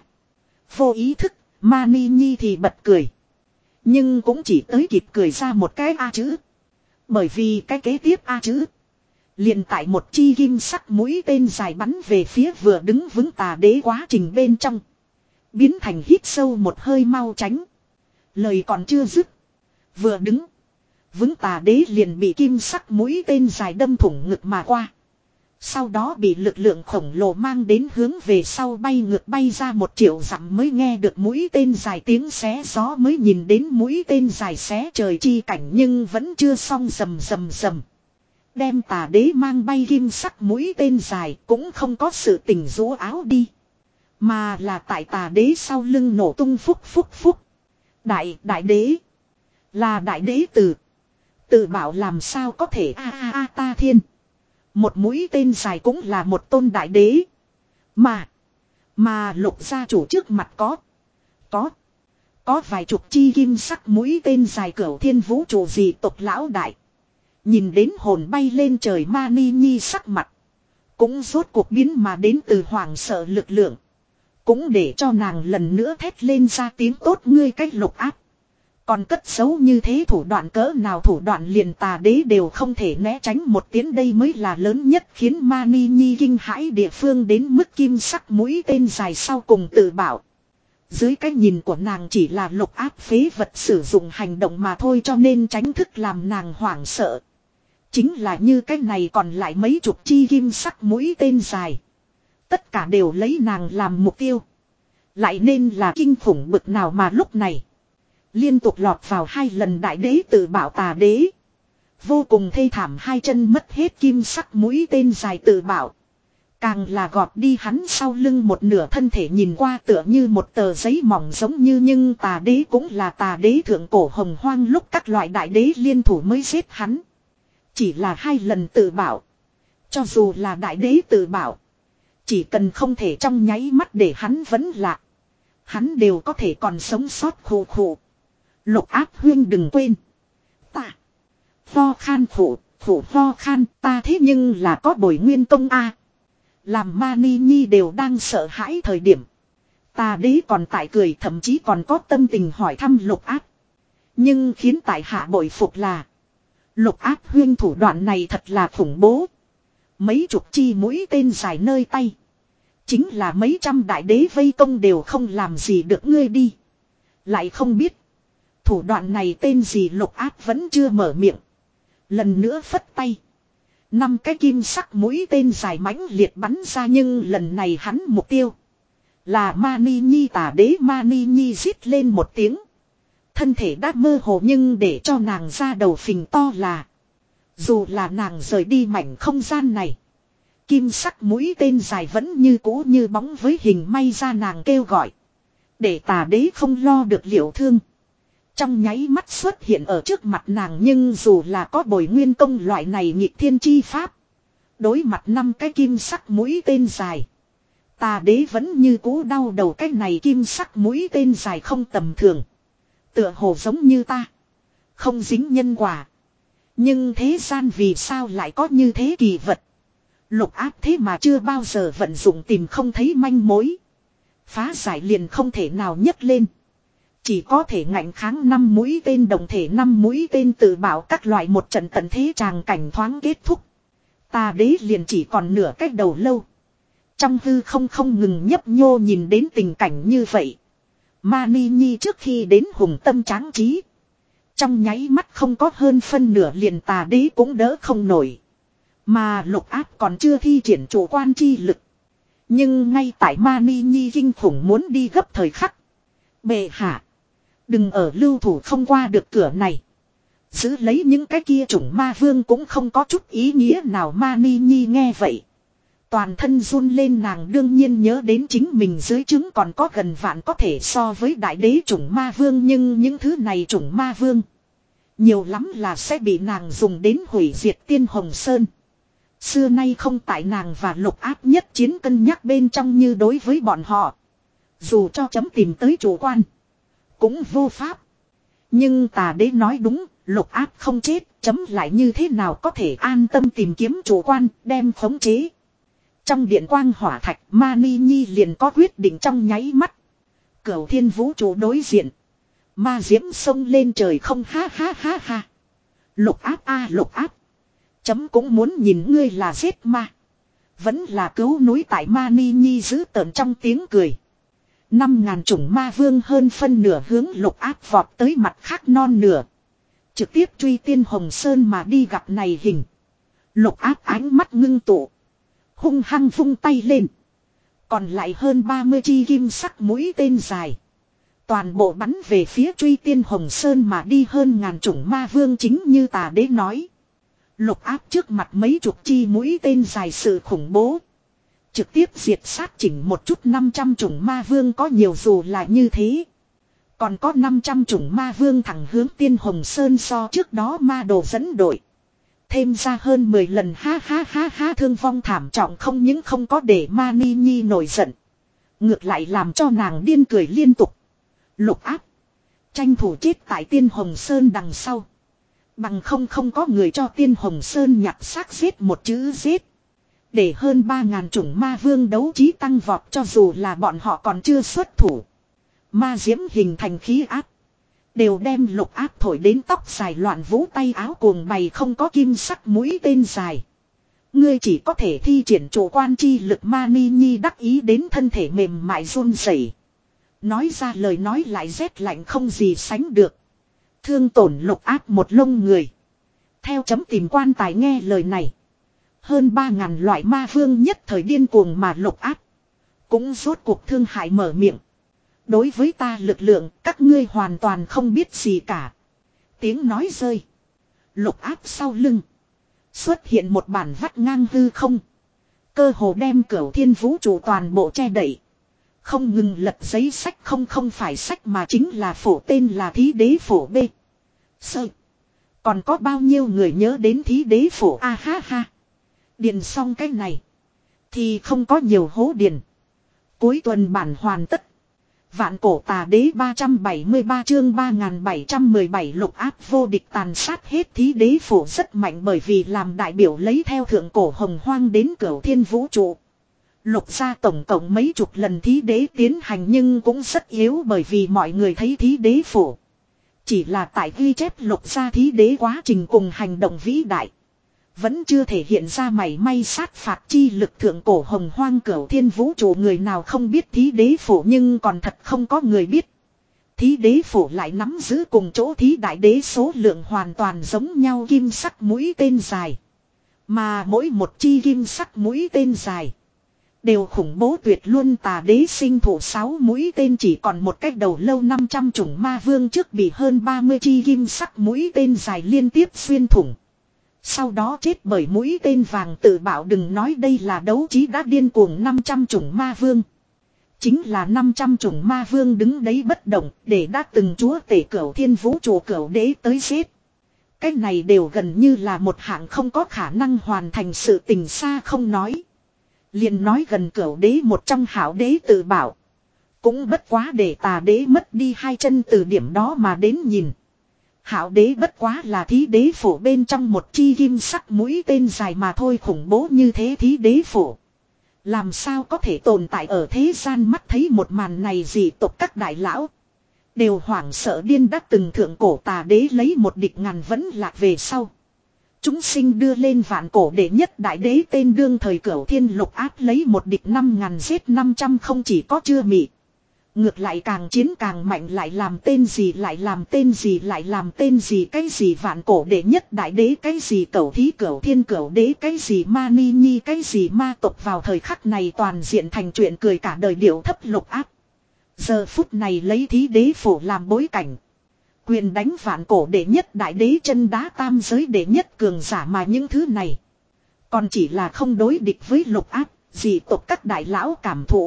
Vô ý thức, Mani Nhi thì bật cười. Nhưng cũng chỉ tới kịp cười ra một cái A chữ. Bởi vì cái kế tiếp A chữ. Liền tại một chi kim sắc mũi tên dài bắn về phía vừa đứng vững tà đế quá trình bên trong. Biến thành hít sâu một hơi mau tránh. Lời còn chưa dứt. Vừa đứng. Vững tà đế liền bị kim sắc mũi tên dài đâm thủng ngực mà qua. Sau đó bị lực lượng khổng lồ mang đến hướng về sau bay ngược bay ra một triệu dặm mới nghe được mũi tên dài tiếng xé gió mới nhìn đến mũi tên dài xé trời chi cảnh nhưng vẫn chưa xong rầm rầm rầm. Đem tà đế mang bay kim sắc mũi tên dài cũng không có sự tình rũ áo đi. Mà là tại tà đế sau lưng nổ tung phúc phúc phúc. Đại, đại đế. Là đại đế từ. Tự bảo làm sao có thể a a a ta thiên. Một mũi tên dài cũng là một tôn đại đế. Mà. Mà lục gia chủ trước mặt có. Có. Có vài chục chi kim sắc mũi tên dài cửu thiên vũ trụ gì tộc lão đại. Nhìn đến hồn bay lên trời ma ni nhi sắc mặt. Cũng rốt cuộc biến mà đến từ hoàng sợ lực lượng. Cũng để cho nàng lần nữa thét lên ra tiếng tốt ngươi cách lục áp. Còn cất giấu như thế thủ đoạn cỡ nào thủ đoạn liền tà đế đều không thể né tránh một tiếng đây mới là lớn nhất khiến Mani Nhi kinh hãi địa phương đến mức kim sắc mũi tên dài sau cùng tự bảo. Dưới cái nhìn của nàng chỉ là lục áp phế vật sử dụng hành động mà thôi cho nên tránh thức làm nàng hoảng sợ. Chính là như cái này còn lại mấy chục chi kim sắc mũi tên dài. Tất cả đều lấy nàng làm mục tiêu. Lại nên là kinh khủng bực nào mà lúc này. Liên tục lọt vào hai lần đại đế tự bảo tà đế. Vô cùng thê thảm hai chân mất hết kim sắc mũi tên dài tự bảo. Càng là gọt đi hắn sau lưng một nửa thân thể nhìn qua tựa như một tờ giấy mỏng giống như nhưng tà đế cũng là tà đế thượng cổ hồng hoang lúc các loại đại đế liên thủ mới giết hắn. Chỉ là hai lần tự bảo. Cho dù là đại đế tự bảo. Chỉ cần không thể trong nháy mắt để hắn vẫn lạc. Hắn đều có thể còn sống sót khổ khổ. Lục áp huyên đừng quên. Ta. Pho khan khổ, khổ pho khan ta thế nhưng là có bồi nguyên công a. Làm Mani Nhi đều đang sợ hãi thời điểm. Tà đế còn tại cười thậm chí còn có tâm tình hỏi thăm lục áp. Nhưng khiến tại hạ bội phục là. Lục áp huyên thủ đoạn này thật là khủng bố. Mấy chục chi mũi tên dài nơi tay. Chính là mấy trăm đại đế vây công đều không làm gì được ngươi đi. Lại không biết. Thủ đoạn này tên gì lục áp vẫn chưa mở miệng. Lần nữa phất tay. Năm cái kim sắc mũi tên dài mãnh liệt bắn ra nhưng lần này hắn mục tiêu. Là Mani Nhi tà đế Mani Nhi rít lên một tiếng. Thân thể đã mơ hồ nhưng để cho nàng ra đầu phình to là. Dù là nàng rời đi mảnh không gian này. Kim sắc mũi tên dài vẫn như cũ như bóng với hình may ra nàng kêu gọi. Để tà đế không lo được liệu thương. Trong nháy mắt xuất hiện ở trước mặt nàng nhưng dù là có bồi nguyên công loại này nghịch thiên chi pháp. Đối mặt năm cái kim sắc mũi tên dài. Tà đế vẫn như cũ đau đầu cái này kim sắc mũi tên dài không tầm thường. Tựa hồ giống như ta. Không dính nhân quả. Nhưng thế gian vì sao lại có như thế kỳ vật. Lục áp thế mà chưa bao giờ vận dụng tìm không thấy manh mối. Phá giải liền không thể nào nhấc lên. Chỉ có thể ngạnh kháng năm mũi tên đồng thể năm mũi tên tự bảo các loại một trận tận thế tràng cảnh thoáng kết thúc. Tà đế liền chỉ còn nửa cách đầu lâu. Trong hư không không ngừng nhấp nhô nhìn đến tình cảnh như vậy. Mani Nhi trước khi đến hùng tâm tráng trí. Trong nháy mắt không có hơn phân nửa liền tà đế cũng đỡ không nổi. Mà lục áp còn chưa thi triển chủ quan chi lực. Nhưng ngay tại Mani Nhi kinh khủng muốn đi gấp thời khắc. Bệ hạ. Đừng ở lưu thủ không qua được cửa này. Giữ lấy những cái kia chủng ma vương cũng không có chút ý nghĩa nào Mani Nhi nghe vậy. Toàn thân run lên nàng đương nhiên nhớ đến chính mình dưới trướng còn có gần vạn có thể so với đại đế chủng ma vương nhưng những thứ này chủng ma vương. Nhiều lắm là sẽ bị nàng dùng đến hủy diệt tiên hồng sơn. Xưa nay không tại nàng và lục áp nhất chiến cân nhắc bên trong như đối với bọn họ. Dù cho chấm tìm tới chủ quan. Cũng vô pháp. Nhưng tà đế nói đúng, lục áp không chết, chấm lại như thế nào có thể an tâm tìm kiếm chủ quan, đem khống chế. Trong điện quang hỏa thạch, Mani Nhi liền có quyết định trong nháy mắt. Cửu thiên vũ trụ đối diện. Ma diễm sông lên trời không ha ha ha ha. Lục áp a lục áp. Chấm cũng muốn nhìn ngươi là giết ma. Vẫn là cứu núi tại Mani Nhi giữ tợn trong tiếng cười. Năm ngàn chủng ma vương hơn phân nửa hướng lục áp vọt tới mặt khác non nửa. Trực tiếp truy tiên hồng sơn mà đi gặp này hình. Lục áp ánh mắt ngưng tụ. Hung hăng vung tay lên. Còn lại hơn ba mươi chi kim sắc mũi tên dài. Toàn bộ bắn về phía truy tiên hồng sơn mà đi hơn ngàn chủng ma vương chính như tà đế nói. Lục áp trước mặt mấy chục chi mũi tên dài sự khủng bố. Trực tiếp diệt sát chỉnh một chút năm trăm chủng ma vương có nhiều dù là như thế. Còn có năm trăm chủng ma vương thẳng hướng Tiên Hồng Sơn so trước đó ma đồ dẫn đội. Thêm ra hơn mười lần ha ha ha ha thương vong thảm trọng không những không có để Mani Nhi nổi giận. Ngược lại làm cho nàng điên cười liên tục. Lục áp. Tranh thủ chết tại Tiên Hồng Sơn đằng sau. Bằng không không có người cho Tiên Hồng Sơn nhặt xác giết một chữ giết. Để hơn ba ngàn chủng ma vương đấu trí tăng vọt cho dù là bọn họ còn chưa xuất thủ. Ma diễm hình thành khí áp. Đều đem lục áp thổi đến tóc dài loạn vũ tay áo cuồng bày không có kim sắc mũi tên dài. Ngươi chỉ có thể thi triển chủ quan chi lực Mani Nhi đắc ý đến thân thể mềm mại run rẩy. Nói ra lời nói lại rét lạnh không gì sánh được. Thương tổn lục áp một lông người. Theo chấm tìm quan tài nghe lời này. Hơn ba ngàn loại ma vương nhất thời điên cuồng mà lục áp. Cũng rốt cuộc thương hại mở miệng. Đối với ta lực lượng các ngươi hoàn toàn không biết gì cả. Tiếng nói rơi. Lục áp sau lưng. Xuất hiện một bản vắt ngang hư không. Cơ hồ đem cửu thiên vũ trụ toàn bộ che đậy. Không ngừng lật giấy sách không không phải sách mà chính là phổ tên là thí đế phổ B. Sơ. Còn có bao nhiêu người nhớ đến thí đế phổ A ha ha. Điền xong cái này. Thì không có nhiều hố điền. Cuối tuần bản hoàn tất. Vạn cổ tà đế ba trăm bảy mươi ba chương ba nghìn bảy trăm mười bảy lục áp vô địch tàn sát hết thí đế phổ rất mạnh bởi vì làm đại biểu lấy theo thượng cổ hồng hoang đến cửu thiên vũ trụ. Lục gia tổng cộng mấy chục lần thí đế tiến hành nhưng cũng rất yếu bởi vì mọi người thấy thí đế phổ. Chỉ là tại ghi chép lục gia thí đế quá trình cùng hành động vĩ đại. Vẫn chưa thể hiện ra mảy may sát phạt chi lực thượng cổ hồng hoang cửu thiên vũ trụ người nào không biết thí đế phổ nhưng còn thật không có người biết. Thí đế phổ lại nắm giữ cùng chỗ thí đại đế số lượng hoàn toàn giống nhau kim sắc mũi tên dài. Mà mỗi một chi kim sắc mũi tên dài. Đều khủng bố tuyệt luôn tà đế sinh thủ sáu mũi tên chỉ còn một cách đầu lâu năm trăm chủng ma vương trước bị hơn ba mươi chi kim sắc mũi tên dài liên tiếp xuyên thủng. Sau đó chết bởi mũi tên vàng tự bảo đừng nói đây là đấu trí đã điên cuồng năm trăm chủng ma vương. Chính là năm trăm chủng ma vương đứng đấy bất động để đã từng chúa tể cửu thiên vũ trụ cửu đế tới giết. Cái này đều gần như là một hạng không có khả năng hoàn thành sự tình xa không nói. Liền nói gần cửu đế một trong hảo đế tự bảo. Cũng bất quá để tà đế mất đi hai chân từ điểm đó mà đến nhìn. Hảo đế bất quá là thí đế phổ bên trong một chi kim sắc mũi tên dài mà thôi khủng bố như thế thí đế phổ. Làm sao có thể tồn tại ở thế gian mắt thấy một màn này gì tộc các đại lão. Đều hoảng sợ điên đã từng thượng cổ tà đế lấy một địch ngàn vẫn lạc về sau. Chúng sinh đưa lên vạn cổ để nhất đại đế tên đương thời cửu thiên lục áp lấy một địch năm ngàn giết năm trăm không chỉ có chưa mị. Ngược lại càng chiến càng mạnh lại làm tên gì lại làm tên gì lại làm tên gì cái gì vạn cổ đệ nhất đại đế cái gì cửu thí cửu thiên cửu đế cái gì Mani Nhi cái gì ma tộc vào thời khắc này toàn diện thành chuyện cười cả đời điệu thấp lục áp. Giờ phút này lấy thí đế phổ làm bối cảnh. Quyền đánh vạn cổ đệ nhất đại đế chân đá tam giới đệ nhất cường giả mà những thứ này. Còn chỉ là không đối địch với lục áp, gì tộc các đại lão cảm thụ.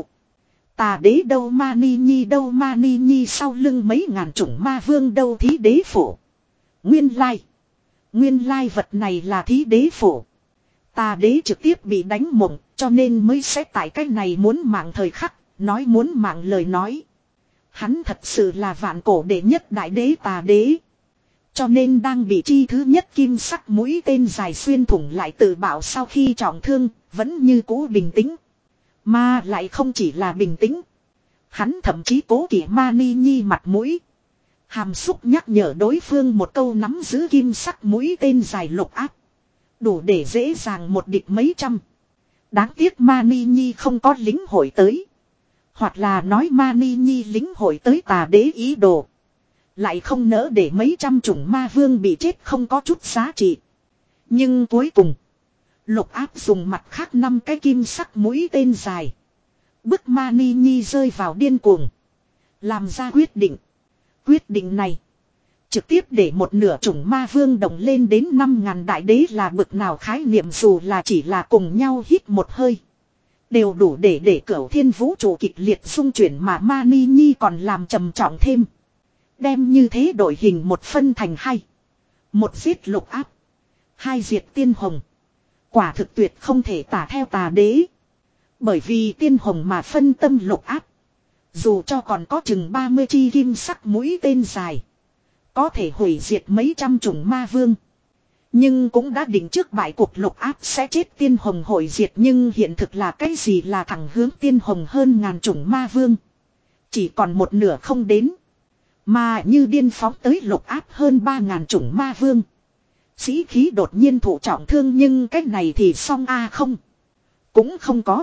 Tà đế đâu Mani Nhi đâu Mani Nhi sau lưng mấy ngàn chủng ma vương đâu thí đế phổ. Nguyên lai. Nguyên lai vật này là thí đế phổ. Tà đế trực tiếp bị đánh mộng cho nên mới sẽ tại cách này muốn mạng thời khắc, nói muốn mạng lời nói. Hắn thật sự là vạn cổ đệ nhất đại đế tà đế. Cho nên đang bị chi thứ nhất kim sắc mũi tên dài xuyên thủng lại tự bảo sau khi trọng thương, vẫn như cũ bình tĩnh. Mà lại không chỉ là bình tĩnh. Hắn thậm chí cố kỵ Mani Nhi mặt mũi. Hàm xúc nhắc nhở đối phương một câu nắm giữ kim sắc mũi tên dài lục áp. Đủ để dễ dàng một địch mấy trăm. Đáng tiếc Mani Nhi không có lính hội tới. Hoặc là nói Mani Nhi lính hội tới tà đế ý đồ. Lại không nỡ để mấy trăm chủng ma vương bị chết không có chút giá trị. Nhưng cuối cùng. Lục áp dùng mặt khác năm cái kim sắc mũi tên dài. Bức Mani Nhi rơi vào điên cuồng. Làm ra quyết định. Quyết định này. Trực tiếp để một nửa chủng ma vương đồng lên đến năm ngàn đại đế là bực nào khái niệm dù là chỉ là cùng nhau hít một hơi. Đều đủ để để cửu thiên vũ trụ kịch liệt xung chuyển mà Mani Nhi còn làm trầm trọng thêm. Đem như thế đội hình một phân thành hai. Một giết lục áp. Hai diệt tiên hồng. Quả thực tuyệt không thể tả theo tà đế. Bởi vì tiên hồng mà phân tâm lục áp. Dù cho còn có chừng ba mươi chi kim sắc mũi tên dài. Có thể hủy diệt mấy trăm chủng ma vương. Nhưng cũng đã định trước bại cuộc lục áp sẽ chết tiên hồng hội diệt. Nhưng hiện thực là cái gì là thẳng hướng tiên hồng hơn ngàn chủng ma vương. Chỉ còn một nửa không đến. Mà như điên phóng tới lục áp hơn ba ngàn chủng ma vương. Sĩ khí đột nhiên thụ trọng thương nhưng cái này thì xong a không. Cũng không có.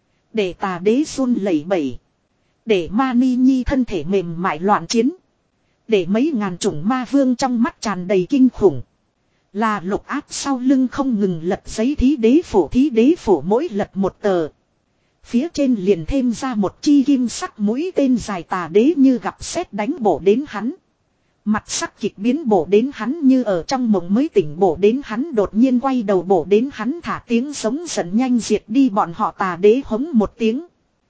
Để tà đế run lẩy bẩy. Để ma ni nhi thân thể mềm mại loạn chiến. Để mấy ngàn chủng ma vương trong mắt tràn đầy kinh khủng. Là lục áp sau lưng không ngừng lật giấy thí đế phổ thí đế phổ mỗi lật một tờ. Phía trên liền thêm ra một chi kim sắc mũi tên dài tà đế như gặp sét đánh bổ đến hắn. Mặt sắc kịch biến bổ đến hắn như ở trong mộng mới tỉnh bổ đến hắn đột nhiên quay đầu bổ đến hắn thả tiếng sống giận nhanh diệt đi bọn họ tà đế hống một tiếng.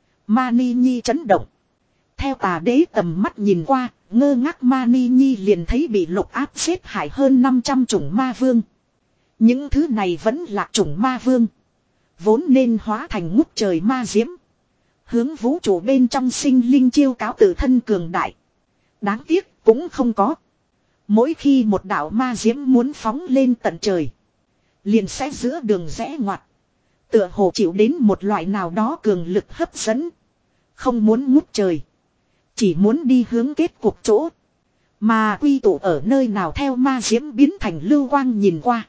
Mani Nhi chấn động. Theo tà đế tầm mắt nhìn qua, ngơ ngác Mani Nhi liền thấy bị lục áp xếp hại hơn năm trăm chủng ma vương. Những thứ này vẫn là chủng ma vương. Vốn nên hóa thành ngút trời ma diễm. Hướng vũ trụ bên trong sinh linh chiêu cáo tự thân cường đại. Đáng tiếc cũng không có. Mỗi khi một đạo ma diễm muốn phóng lên tận trời. Liền sẽ giữa đường rẽ ngoặt. Tựa hồ chịu đến một loại nào đó cường lực hấp dẫn. Không muốn ngút trời. Chỉ muốn đi hướng kết cuộc chỗ. Mà quy tụ ở nơi nào theo ma diễm biến thành lưu quang nhìn qua.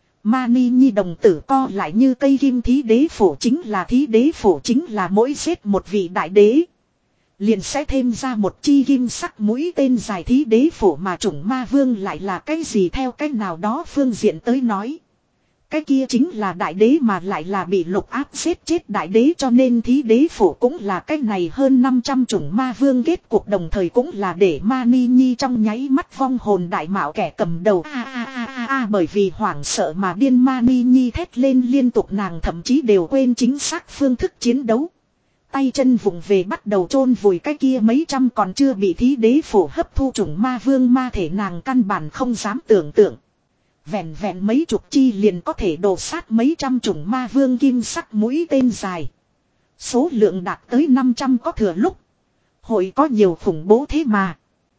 Mani Nhi đồng tử co lại như cây kim thí đế phổ chính là thí đế phổ chính là mỗi giết một vị đại đế. Liền sẽ thêm ra một chi kim sắc mũi tên dài thí đế phổ mà chủng ma vương lại là cái gì theo cách nào đó phương diện tới nói. Cái kia chính là đại đế mà lại là bị lục áp giết chết đại đế cho nên thí đế phổ cũng là cái này hơn năm trăm chủng ma vương kết cuộc đồng thời cũng là để Mani Nhi trong nháy mắt vong hồn đại mạo kẻ cầm đầu a a a a a bởi vì hoảng sợ mà điên Mani Nhi thét lên liên tục nàng thậm chí đều quên chính xác phương thức chiến đấu. Tay chân vụng về bắt đầu chôn vùi cái kia mấy trăm còn chưa bị thí đế phổ hấp thu chủng ma vương ma thể nàng căn bản không dám tưởng tượng. Vẹn vẹn mấy chục chi liền có thể đổ sát mấy trăm chủng ma vương kim sắc mũi tên dài. Số lượng đạt tới năm trăm có thừa lúc. Hội có nhiều khủng bố thế mà.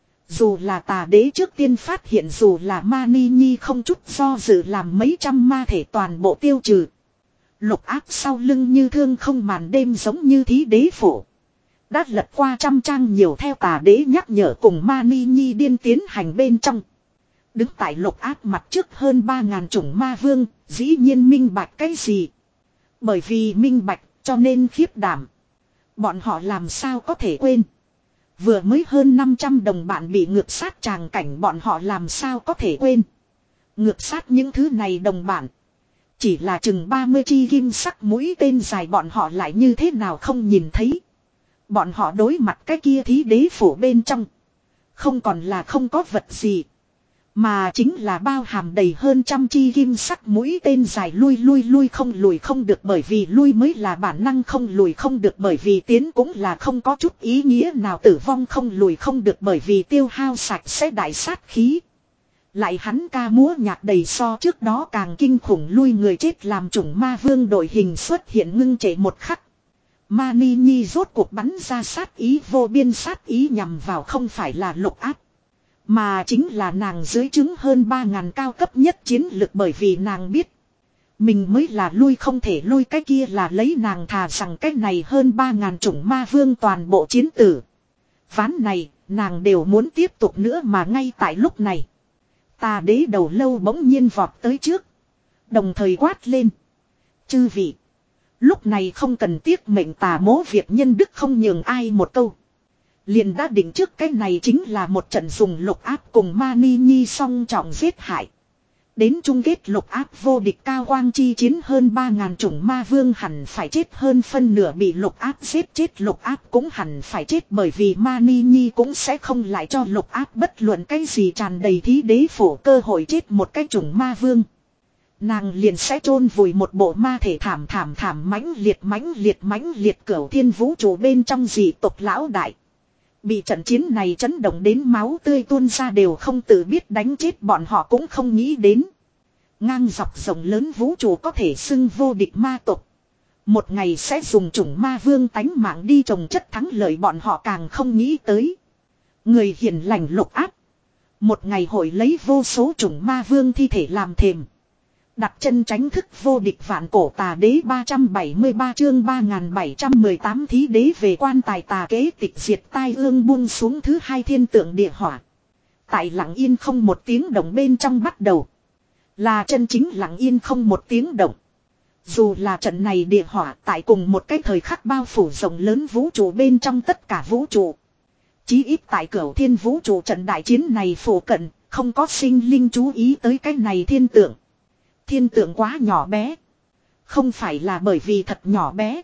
Dù là tà đế trước tiên phát hiện dù là Mani Nhi không chút do dự làm mấy trăm ma thể toàn bộ tiêu trừ. Lục áp sau lưng như thương không màn đêm giống như thí đế phổ. Đã lật qua trăm trang nhiều theo tà đế nhắc nhở cùng Mani Nhi điên tiến hành bên trong. Đứng tại lục áp mặt trước hơn ba ngàn chủng ma vương, dĩ nhiên minh bạch cái gì? Bởi vì minh bạch, cho nên khiếp đảm. Bọn họ làm sao có thể quên? Vừa mới hơn năm trăm đồng bạn bị ngược sát tràng cảnh bọn họ làm sao có thể quên? Ngược sát những thứ này đồng bạn. Chỉ là chừng ba mươi chi kim sắc mũi tên dài bọn họ lại như thế nào không nhìn thấy. Bọn họ đối mặt cái kia thí đế phủ bên trong. Không còn là không có vật gì. Mà chính là bao hàm đầy hơn trăm chi kim sắc mũi tên dài lui lui lui không lùi không được bởi vì lui mới là bản năng không lùi không được bởi vì tiến cũng là không có chút ý nghĩa nào tử vong không lùi không được bởi vì tiêu hao sạch sẽ đại sát khí. Lại hắn ca múa nhạc đầy so trước đó càng kinh khủng lui người chết làm chủng ma vương đội hình xuất hiện ngưng trệ một khắc. Mani Nhi rốt cuộc bắn ra sát ý vô biên sát ý nhằm vào không phải là lục áp. Mà chính là nàng dưới trứng hơn ba ngàn cao cấp nhất chiến lực bởi vì nàng biết. Mình mới là lui không thể lui cái kia là lấy nàng thà rằng cái này hơn ba ngàn chủng ma vương toàn bộ chiến tử. Ván này nàng đều muốn tiếp tục nữa mà ngay tại lúc này. Tà đế đầu lâu bỗng nhiên vọt tới trước. Đồng thời quát lên. Chư vị. Lúc này không cần tiếc mệnh tà mố việc nhân đức không nhường ai một câu. Liền đã định trước cái này chính là một trận dùng lục áp cùng Mani Nhi song trọng giết hại. Đến chung kết lục áp vô địch cao quang chi chiến hơn ba ngàn chủng ma vương hẳn phải chết hơn phân nửa bị lục áp giết chết lục áp cũng hẳn phải chết bởi vì Mani Nhi cũng sẽ không lại cho lục áp bất luận cái gì tràn đầy thí đế phổ cơ hội chết một cái chủng ma vương. Nàng liền sẽ chôn vùi một bộ ma thể thảm thảm thảm mãnh liệt mãnh liệt mãnh liệt cửu thiên vũ trụ bên trong dị tộc lão đại. Bị trận chiến này chấn động đến máu tươi tuôn ra đều không tự biết đánh chết bọn họ cũng không nghĩ đến. Ngang dọc rộng lớn vũ trụ có thể xưng vô địch ma tộc. Một ngày sẽ dùng chủng ma vương tánh mạng đi trồng chất thắng lợi bọn họ càng không nghĩ tới. Người hiền lành Lục Áp. Một ngày hội lấy vô số chủng ma vương thi thể làm thềm. Đặt chân tránh thức vô địch vạn cổ tà đế ba trăm bảy mươi ba chương ba nghìn bảy trăm mười tám thí đế về quan tài tà kế tịch diệt tai ương buông xuống thứ hai thiên tượng địa hỏa. Tại lặng yên không một tiếng động bên trong bắt đầu. Là chân chính lặng yên không một tiếng động. Dù là trận này địa hỏa tại cùng một cái thời khắc bao phủ rộng lớn vũ trụ bên trong tất cả vũ trụ. Chí ít tại cửu thiên vũ trụ trận đại chiến này phổ cận, không có sinh linh chú ý tới cái này thiên tượng. Thiên tượng quá nhỏ bé. Không phải là bởi vì thật nhỏ bé.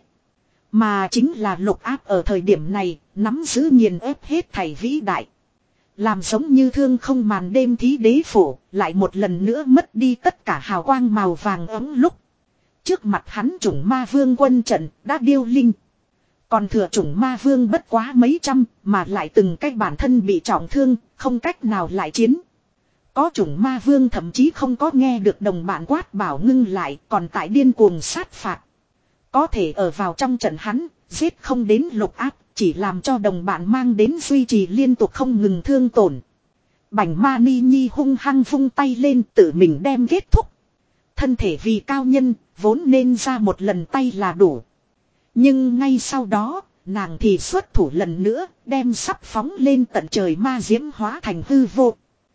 Mà chính là Lục Áp ở thời điểm này, nắm giữ nghiền ép hết thảy vĩ đại. Làm giống như thương không màn đêm thí đế phủ, lại một lần nữa mất đi tất cả hào quang màu vàng ấm lúc. Trước mặt hắn chủng ma vương quân trận đã điêu linh. Còn thừa chủng ma vương bất quá mấy trăm, mà lại từng cách bản thân bị trọng thương, không cách nào lại chiến. Có chủng ma vương thậm chí không có nghe được đồng bạn quát bảo ngưng lại, còn tại điên cuồng sát phạt. Có thể ở vào trong trận hắn, giết không đến Lục Áp, chỉ làm cho đồng bạn mang đến duy trì liên tục không ngừng thương tổn. Bảnh Ma Ni Nhi hung hăng vung tay lên tự mình đem kết thúc. Thân thể vì cao nhân, vốn nên ra một lần tay là đủ. Nhưng ngay sau đó, nàng thì xuất thủ lần nữa, đem sắp phóng lên tận trời ma diễm hóa thành hư vô.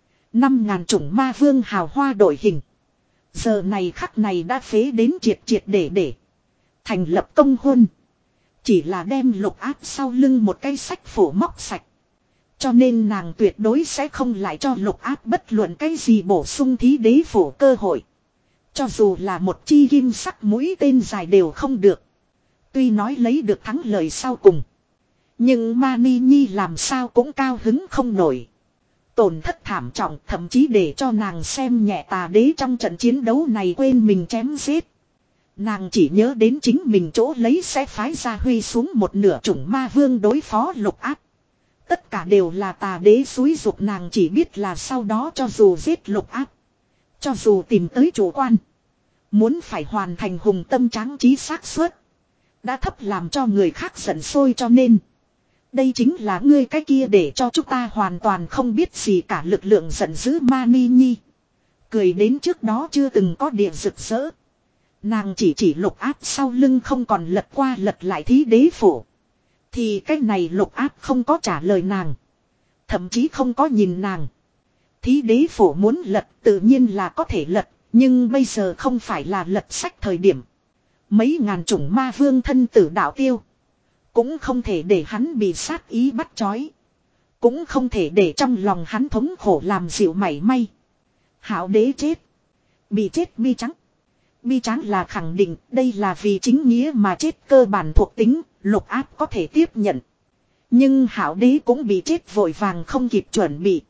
Năm ngàn chủng ma vương hào hoa đổi hình. Giờ này khắc này đã phế đến triệt triệt để để. Thành lập công huân. Chỉ là đem Lục Áp sau lưng một cái sách phổ móc sạch. Cho nên nàng tuyệt đối sẽ không lại cho Lục Áp bất luận cái gì bổ sung thí đế phổ cơ hội. Cho dù là một chi kim sắc mũi tên dài đều không được. Tuy nói lấy được thắng lợi sau cùng. Nhưng Mani Nhi làm sao cũng cao hứng không nổi. Tổn thất thảm trọng thậm chí để cho nàng xem nhẹ tà đế trong trận chiến đấu này quên mình chém giết. Nàng chỉ nhớ đến chính mình chỗ lấy sẽ phái ra huy xuống một nửa chủng ma vương đối phó Lục Áp. Tất cả đều là tà đế xúi dục nàng chỉ biết là sau đó cho dù giết Lục Áp. Cho dù tìm tới chủ quan. Muốn phải hoàn thành hùng tâm tráng trí xác suất. Đã thấp làm cho người khác giận sôi cho nên. Đây chính là ngươi cái kia để cho chúng ta hoàn toàn không biết gì cả lực lượng giận dữ Mani Nhi. Cười đến trước đó chưa từng có địa rực rỡ. Nàng chỉ chỉ Lục Áp sau lưng không còn lật qua lật lại thí đế phủ. Thì cái này Lục Áp không có trả lời nàng. Thậm chí không có nhìn nàng. Thí đế phủ muốn lật tự nhiên là có thể lật. Nhưng bây giờ không phải là lật sách thời điểm. Mấy ngàn chủng ma vương thân tử đạo tiêu. Cũng không thể để hắn bị sát ý bắt chói. Cũng không thể để trong lòng hắn thống khổ làm dịu mảy may. Hảo đế chết. Bị chết bi trắng. Bi trắng là khẳng định đây là vì chính nghĩa mà chết cơ bản thuộc tính, Lục Áp có thể tiếp nhận. Nhưng hảo đế cũng bị chết vội vàng không kịp chuẩn bị.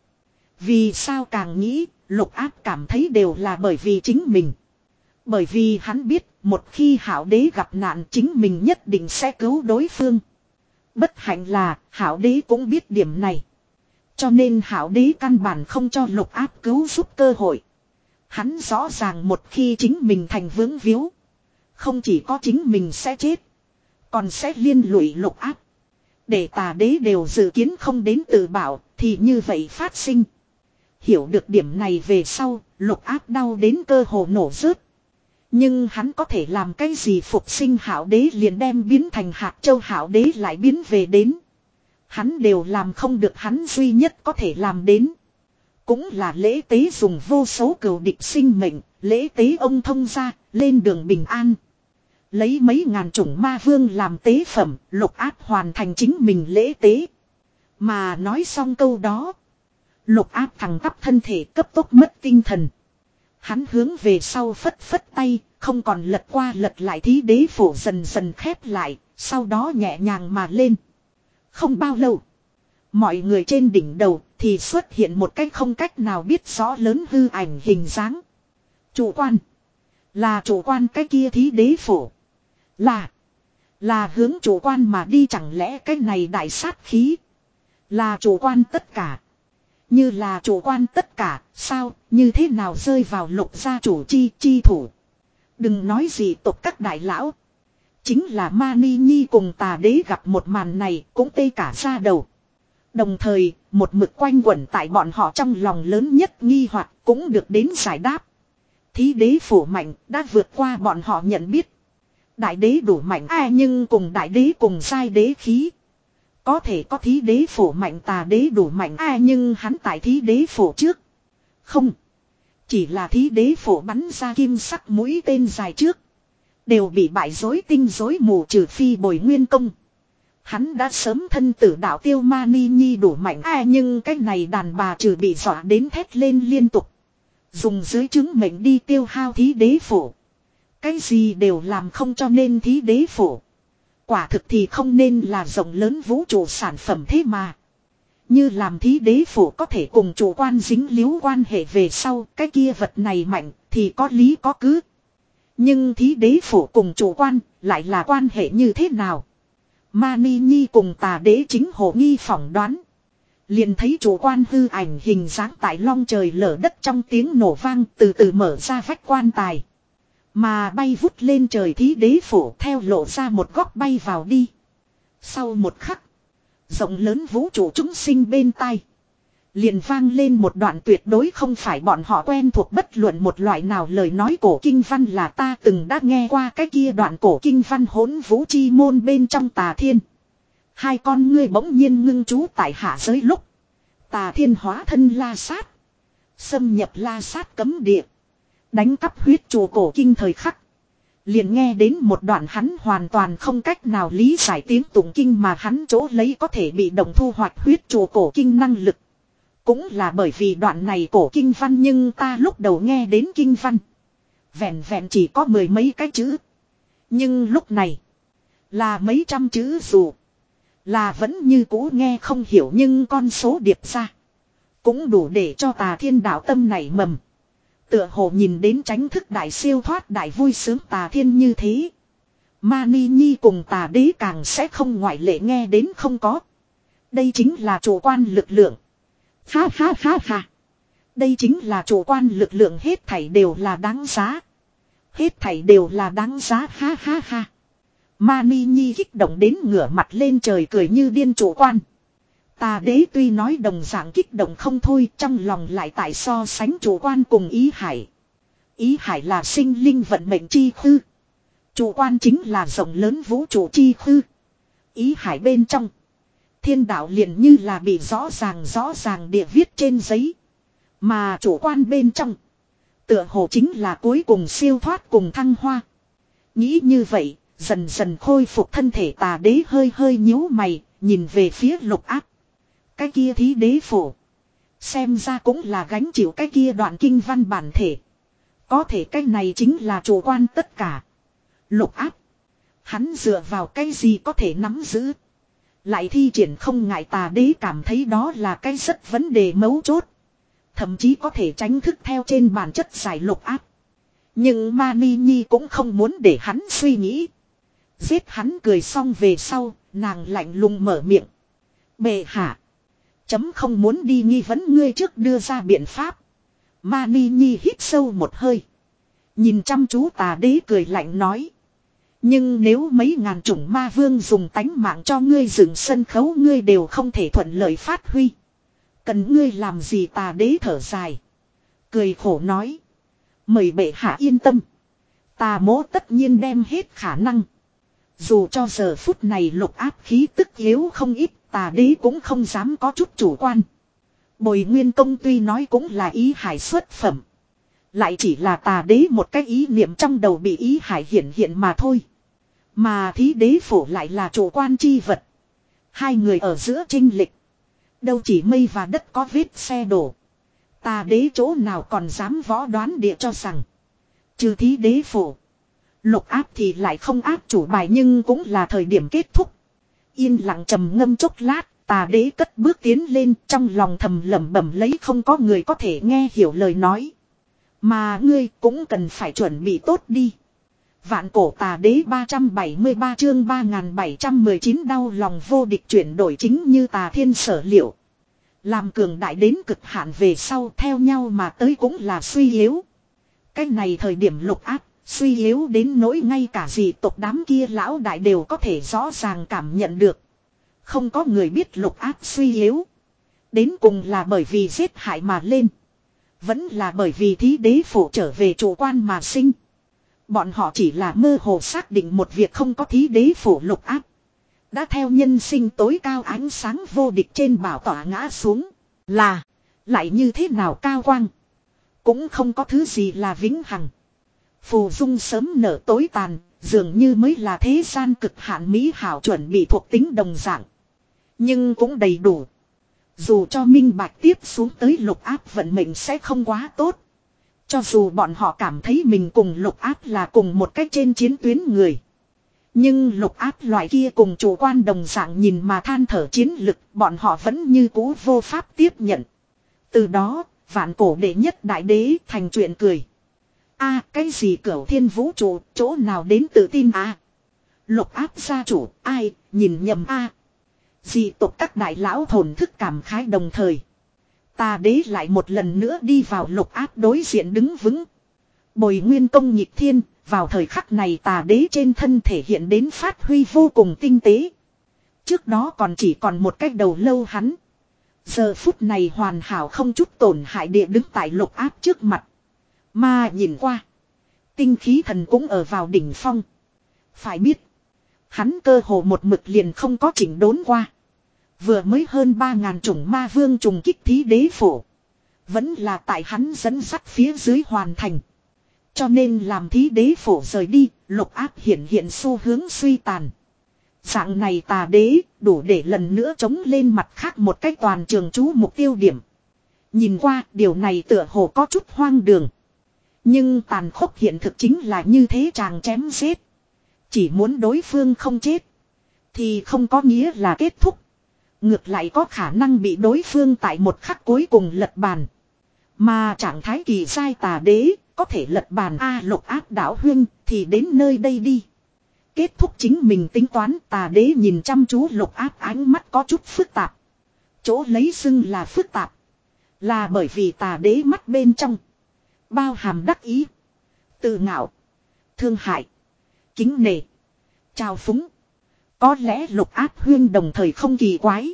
Vì sao càng nghĩ, Lục Áp cảm thấy đều là bởi vì chính mình. Bởi vì hắn biết, một khi hảo đế gặp nạn chính mình nhất định sẽ cứu đối phương. Bất hạnh là, hảo đế cũng biết điểm này. Cho nên hảo đế căn bản không cho Lục Áp cứu giúp cơ hội. Hắn rõ ràng một khi chính mình thành vướng víu. Không chỉ có chính mình sẽ chết. Còn sẽ liên lụy Lục Áp. Để tà đế đều dự kiến không đến tự bảo, thì như vậy phát sinh. Hiểu được điểm này về sau, Lục Áp đau đến cơ hồ nổ rớt. Nhưng hắn có thể làm cái gì phục sinh hảo đế liền đem biến thành hạt châu hảo đế lại biến về đến. Hắn đều làm không được hắn duy nhất có thể làm đến. Cũng là lễ tế dùng vô số cừu địch sinh mệnh, lễ tế ông thông ra, lên đường bình an. Lấy mấy ngàn chủng ma vương làm tế phẩm, Lục Áp hoàn thành chính mình lễ tế. Mà nói xong câu đó. Lục Áp thẳng tắp thân thể cấp tốc mất tinh thần. Hắn hướng về sau phất phất tay, không còn lật qua lật lại thí đế phủ dần dần khép lại, sau đó nhẹ nhàng mà lên. Không bao lâu, mọi người trên đỉnh đầu thì xuất hiện một cái không cách nào biết rõ lớn hư ảnh hình dáng. Chủ quan. Là chủ quan cái kia thí đế phủ. Là. Là hướng chủ quan mà đi chẳng lẽ cái này đại sát khí. Là chủ quan tất cả. Như là chủ quan tất cả, sao, như thế nào rơi vào lục gia chủ chi chi thủ. Đừng nói gì tộc các đại lão. Chính là Mani Nhi cùng tà đế gặp một màn này cũng tê cả ra đầu. Đồng thời, một mực quanh quẩn tại bọn họ trong lòng lớn nhất nghi hoặc cũng được đến giải đáp. Thí đế phủ mạnh đã vượt qua bọn họ nhận biết. Đại đế đủ mạnh à, nhưng cùng đại đế cùng giai đế khí. Có thể có thí đế phủ mạnh tà đế đủ mạnh à, nhưng hắn tại thí đế phủ trước. Không. Chỉ là thí đế phủ bắn ra kim sắc mũi tên dài trước. Đều bị bại rối tinh rối mù trừ phi bồi nguyên công. Hắn đã sớm thân tử đạo tiêu Mani Nhi đủ mạnh à, nhưng cái này đàn bà trừ bị dọa đến thét lên liên tục. Dùng dưới chứng mệnh đi tiêu hao thí đế phủ. Cái gì đều làm không cho nên thí đế phủ. Quả thực thì không nên là rộng lớn vũ trụ sản phẩm thế mà. Như làm thí đế phủ có thể cùng chủ quan dính líu quan hệ về sau, cái kia vật này mạnh thì có lý có cứ. Nhưng thí đế phủ cùng chủ quan lại là quan hệ như thế nào? Mani Nhi cùng tà đế chính hồ nghi phỏng đoán. Liền thấy chủ quan hư ảnh hình dáng tại long trời lở đất trong tiếng nổ vang từ từ mở ra vách quan tài. Mà bay vút lên trời thí đế phủ theo lộ ra một góc bay vào đi. Sau một khắc, rộng lớn vũ trụ chúng sinh bên tai. Liền vang lên một đoạn tuyệt đối không phải bọn họ quen thuộc bất luận một loại nào lời nói cổ kinh văn là ta từng đã nghe qua cái kia đoạn cổ kinh văn hỗn vũ chi môn bên trong tà thiên. Hai con ngươi bỗng nhiên ngưng trú tại hạ giới lúc. Tà thiên hóa thân la sát. Xâm nhập la sát cấm địa. Đánh cắp huyết chùa cổ kinh thời khắc. Liền nghe đến một đoạn hắn hoàn toàn không cách nào lý giải tiếng tụng kinh mà hắn chỗ lấy có thể bị động thu hoạch huyết chùa cổ kinh năng lực. Cũng là bởi vì đoạn này cổ kinh văn nhưng ta lúc đầu nghe đến kinh văn. Vẹn vẹn chỉ có mười mấy cái chữ. Nhưng lúc này. Là mấy trăm chữ dù. Là vẫn như cũ nghe không hiểu nhưng con số điệp ra. Cũng đủ để cho tà thiên đạo tâm nảy mầm. Tựa hồ nhìn đến tránh thức đại siêu thoát đại vui sướng tà thiên như thế. Mani Nhi cùng tà đế càng sẽ không ngoại lệ nghe đến không có. Đây chính là chủ quan lực lượng. Ha ha ha ha. Đây chính là chủ quan lực lượng hết thảy đều là đáng giá. Hết thảy đều là đáng giá ha ha ha. Mani Nhi kích động đến ngửa mặt lên trời cười như điên chủ quan. Tà đế tuy nói đồng dạng kích động không thôi trong lòng lại tại so sánh chủ quan cùng ý hải. Ý hải là sinh linh vận mệnh chi khư. Chủ quan chính là rộng lớn vũ trụ chi khư. Ý hải bên trong. Thiên đạo liền như là bị rõ ràng rõ ràng địa viết trên giấy. Mà chủ quan bên trong. Tựa hồ chính là cuối cùng siêu thoát cùng thăng hoa. Nghĩ như vậy, dần dần khôi phục thân thể tà đế hơi hơi nhíu mày, nhìn về phía lục áp. Cái kia thí đế phổ. Xem ra cũng là gánh chịu cái kia đoạn kinh văn bản thể. Có thể cái này chính là chủ quan tất cả. Lục áp. Hắn dựa vào cái gì có thể nắm giữ. Lại thi triển không ngại tà đế cảm thấy đó là cái rất vấn đề mấu chốt. Thậm chí có thể tránh thức theo trên bản chất giải lục áp. Nhưng Mani Nhi cũng không muốn để hắn suy nghĩ. Giết hắn cười xong về sau, nàng lạnh lùng mở miệng. Bệ hạ. Chấm không muốn đi nghi vấn ngươi trước đưa ra biện pháp. Mani Nhi hít sâu một hơi. Nhìn chăm chú tà đế cười lạnh nói. Nhưng nếu mấy ngàn chủng ma vương dùng tánh mạng cho ngươi dựng sân khấu ngươi đều không thể thuận lợi phát huy. Cần ngươi làm gì tà đế thở dài. Cười khổ nói. Mời bệ hạ yên tâm. Tà mỗ tất nhiên đem hết khả năng. Dù cho giờ phút này lục áp khí tức yếu không ít. Tà đế cũng không dám có chút chủ quan. Bồi nguyên công tuy nói cũng là ý hải xuất phẩm. Lại chỉ là tà đế một cái ý niệm trong đầu bị ý hải hiện hiện mà thôi. Mà thí đế phổ lại là chủ quan chi vật. Hai người ở giữa chênh lịch. Đâu chỉ mây và đất có vết xe đổ. Tà đế chỗ nào còn dám võ đoán địa cho rằng. Trừ thí đế phổ. Lục áp thì lại không áp chủ bài nhưng cũng là thời điểm kết thúc. Yên lặng trầm ngâm chốc lát, tà đế cất bước tiến lên trong lòng thầm lẩm bẩm lấy không có người có thể nghe hiểu lời nói. Mà ngươi cũng cần phải chuẩn bị tốt đi. Vạn cổ tà đế ba trăm bảy mươi ba chương ba nghìn bảy trăm mười chín đau lòng vô địch chuyển đổi chính như tà thiên sở liệu. Làm cường đại đến cực hạn về sau theo nhau mà tới cũng là suy yếu. Cái này thời điểm lục áp, suy yếu đến nỗi ngay cả dị tộc đám kia lão đại đều có thể rõ ràng cảm nhận được. Không có người biết lục áp suy yếu. Đến cùng là bởi vì giết hại mà lên. Vẫn là bởi vì thí đế phủ trở về chủ quan mà sinh. Bọn họ chỉ là mơ hồ xác định một việc không có thí đế phủ lục áp. Đã theo nhân sinh tối cao ánh sáng vô địch trên bảo tỏa ngã xuống. Là, lại như thế nào cao quang. Cũng không có thứ gì là vĩnh hằng. Phù dung sớm nở tối tàn, dường như mới là thế gian cực hạn mỹ hảo chuẩn bị thuộc tính đồng dạng. Nhưng cũng đầy đủ. Dù cho minh bạch tiếp xuống tới lục áp vận mệnh sẽ không quá tốt. Cho dù bọn họ cảm thấy mình cùng lục áp là cùng một cách trên chiến tuyến người. Nhưng lục áp loại kia cùng chủ quan đồng dạng nhìn mà than thở chiến lực, bọn họ vẫn như cũ vô pháp tiếp nhận. Từ đó, vạn cổ đệ nhất đại đế thành chuyện cười. A cái gì cửu thiên vũ trụ, chỗ nào đến tự tin a? Lục áp gia chủ, ai, nhìn nhầm a? Dị tộc các đại lão thổn thức cảm khái đồng thời. Tà đế lại một lần nữa đi vào lục áp đối diện đứng vững. Bồi nguyên công nhịp thiên, vào thời khắc này tà đế trên thân thể hiện đến phát huy vô cùng tinh tế. Trước đó còn chỉ còn một cách đầu lâu hắn. Giờ phút này hoàn hảo không chút tổn hại địa đứng tại lục áp trước mặt. Mà nhìn qua. Tinh khí thần cũng ở vào đỉnh phong. Phải biết. Hắn cơ hồ một mực liền không có chỉnh đốn qua. Vừa mới hơn ba ngàn chủng ma vương trùng kích thí đế phổ. Vẫn là tại hắn dẫn dắt phía dưới hoàn thành. Cho nên làm thí đế phổ rời đi, lục áp hiện hiện xu hướng suy tàn. Dạng này tà đế đủ để lần nữa chống lên mặt khác một cách toàn trường chú mục tiêu điểm. Nhìn qua điều này tựa hồ có chút hoang đường. Nhưng tàn khốc hiện thực chính là như thế chàng chém giết. Chỉ muốn đối phương không chết. Thì không có nghĩa là kết thúc. Ngược lại có khả năng bị đối phương tại một khắc cuối cùng lật bàn. Mà trạng thái kỳ sai tà đế có thể lật bàn A lục áp đảo huyên thì đến nơi đây đi. Kết thúc chính mình tính toán tà đế nhìn chăm chú lục áp ánh mắt có chút phức tạp. Chỗ lấy xưng là phức tạp. Là bởi vì tà đế mắt bên trong. Bao hàm đắc ý. Tự ngạo. Thương hại. Kính nể. Trao phúng. Có lẽ lục áp huyên đồng thời không kỳ quái.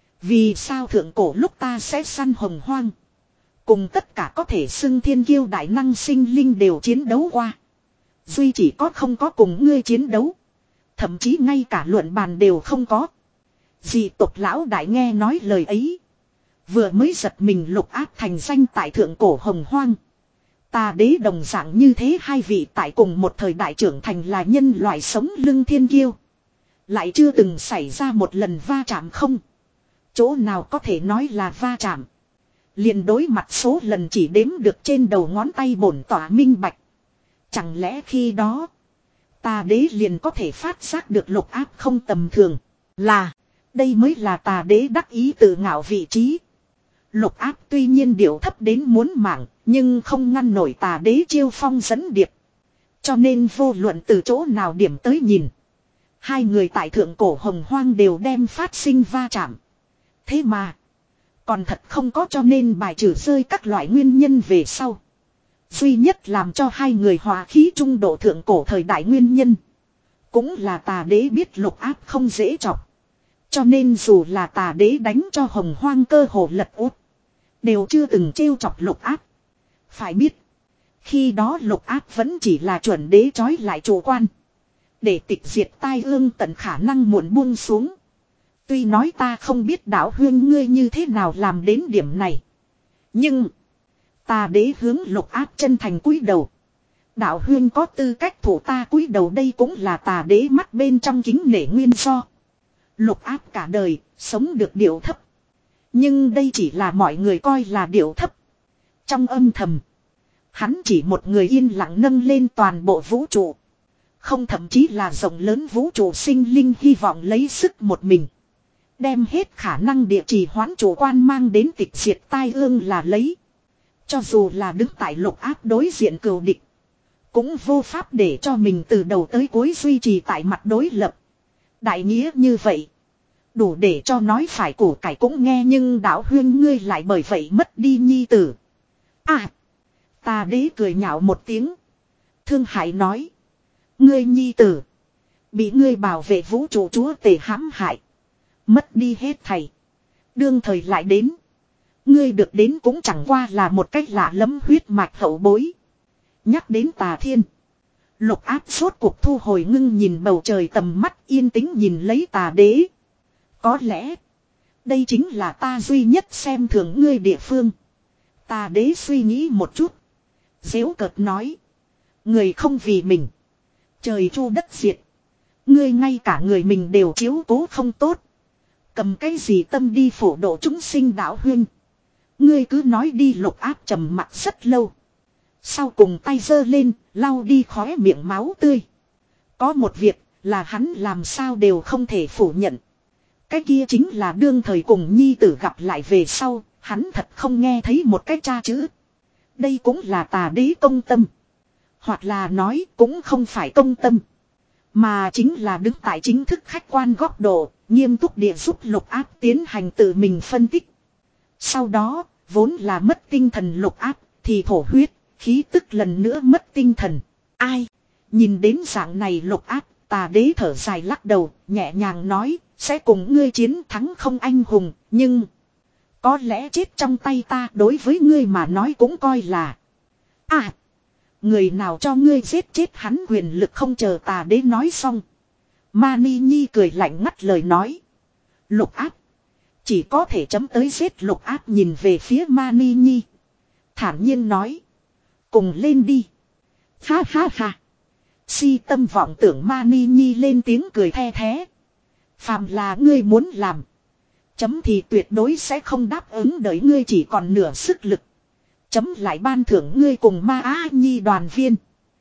Vì sao thượng cổ lúc ta sẽ săn hồng hoang. Cùng tất cả có thể xưng thiên kiêu đại năng sinh linh đều chiến đấu qua. Duy chỉ có không có cùng ngươi chiến đấu. Thậm chí ngay cả luận bàn đều không có. Dị tộc lão đại nghe nói lời ấy. Vừa mới giật mình lục áp thành danh tại thượng cổ hồng hoang. Tà đế đồng dạng như thế hai vị tại cùng một thời đại trưởng thành là nhân loại sống lưng thiên kiêu. Lại chưa từng xảy ra một lần va chạm không. Chỗ nào có thể nói là va chạm. Liền đối mặt số lần chỉ đếm được trên đầu ngón tay bổn tỏa minh bạch. Chẳng lẽ khi đó. Tà đế liền có thể phát giác được lục áp không tầm thường. Là. Đây mới là tà đế đắc ý tự ngạo vị trí. Lục áp tuy nhiên điệu thấp đến muốn mạng. Nhưng không ngăn nổi tà đế chiêu phong dẫn điệp. Cho nên vô luận từ chỗ nào điểm tới nhìn. Hai người tại thượng cổ hồng hoang đều đem phát sinh va chạm. Thế mà. Còn thật không có cho nên bài trừ rơi các loại nguyên nhân về sau. Duy nhất làm cho hai người hòa khí trung độ thượng cổ thời đại nguyên nhân. Cũng là tà đế biết lục áp không dễ chọc. Cho nên dù là tà đế đánh cho hồng hoang cơ hồ lật út. Đều chưa từng trêu chọc lục áp. Phải biết. Khi đó lục áp vẫn chỉ là chuẩn đế trói lại chủ quan. Để tịch diệt tai ương tận khả năng muộn buông xuống. Tuy nói ta không biết đạo huyên ngươi như thế nào làm đến điểm này. Nhưng. Tà đế hướng lục áp chân thành cúi đầu. Đạo huyên có tư cách thủ ta cúi đầu đây cũng là tà đế mắt bên trong kính nể nguyên do. Lục áp cả đời, sống được điệu thấp. Nhưng đây chỉ là mọi người coi là điệu thấp. Trong âm thầm. Hắn chỉ một người yên lặng nâng lên toàn bộ vũ trụ. Không thậm chí là rộng lớn vũ trụ sinh linh hy vọng lấy sức một mình. Đem hết khả năng địa chỉ hoãn chủ quan mang đến tịch diệt tai ương là lấy. Cho dù là đứng tại lục áp đối diện cừu địch. Cũng vô pháp để cho mình từ đầu tới cuối duy trì tại mặt đối lập. Đại nghĩa như vậy. Đủ để cho nói phải củ cải cũng nghe, nhưng Đạo Huyên ngươi lại bởi vậy mất đi nhi tử. À. Tà đế cười nhạo một tiếng. Thương hại nói. Ngươi nhi tử. Bị ngươi bảo vệ vũ trụ chúa tể hãm hại. Mất đi hết thầy. Đương thời lại đến. Ngươi được đến cũng chẳng qua là một cách lạ lẫm huyết mạch hậu bối. Nhắc đến Tà Thiên. Lục Áp sốt cuộc thu hồi ngưng nhìn bầu trời tầm mắt, yên tĩnh nhìn lấy Tà Đế. Có lẽ. Đây chính là ta duy nhất xem thường ngươi địa phương. Tà Đế suy nghĩ một chút. Giễu cợt nói. Người không vì mình. Trời chu đất diệt. Ngươi ngay cả người mình đều chiếu cố không tốt. Cầm cái gì tâm đi phổ độ chúng sinh Đạo Huyên. Ngươi cứ nói đi. Lục Áp trầm mặt rất lâu. Sau cùng tay giơ lên, lau đi khóe miệng máu tươi. Có một việc là hắn làm sao đều không thể phủ nhận. Cái kia chính là đương thời cùng nhi tử gặp lại về sau, hắn thật không nghe thấy một cái cha chữ. Đây cũng là Tà Đế công tâm. Hoặc là nói cũng không phải công tâm. Mà chính là đứng tại chính thức khách quan góc độ, nghiêm túc địa giúp Lục Áp tiến hành tự mình phân tích. Sau đó, vốn là mất tinh thần Lục Áp, thì thổ huyết, khí tức lần nữa mất tinh thần. Ai? Nhìn đến dạng này Lục Áp, Tà Đế thở dài lắc đầu, nhẹ nhàng nói, sẽ cùng ngươi chiến thắng không anh hùng, nhưng có lẽ chết trong tay ta đối với ngươi mà nói cũng coi là. À! Người nào cho ngươi giết chết hắn quyền lực không chờ Tà Đế nói xong. Mani Nhi cười lạnh ngắt lời nói. Lục Áp. Chỉ có thể chấm tới giết. Lục Áp nhìn về phía Mani Nhi. Thản nhiên nói. Cùng lên đi. Ha ha ha. Si tâm vọng tưởng Mani Nhi lên tiếng cười the thế. Phàm là ngươi muốn làm. Chấm thì tuyệt đối sẽ không đáp ứng, đợi ngươi chỉ còn nửa sức lực. Chấm lại ban thưởng ngươi cùng Ma Á Nhi đoàn viên.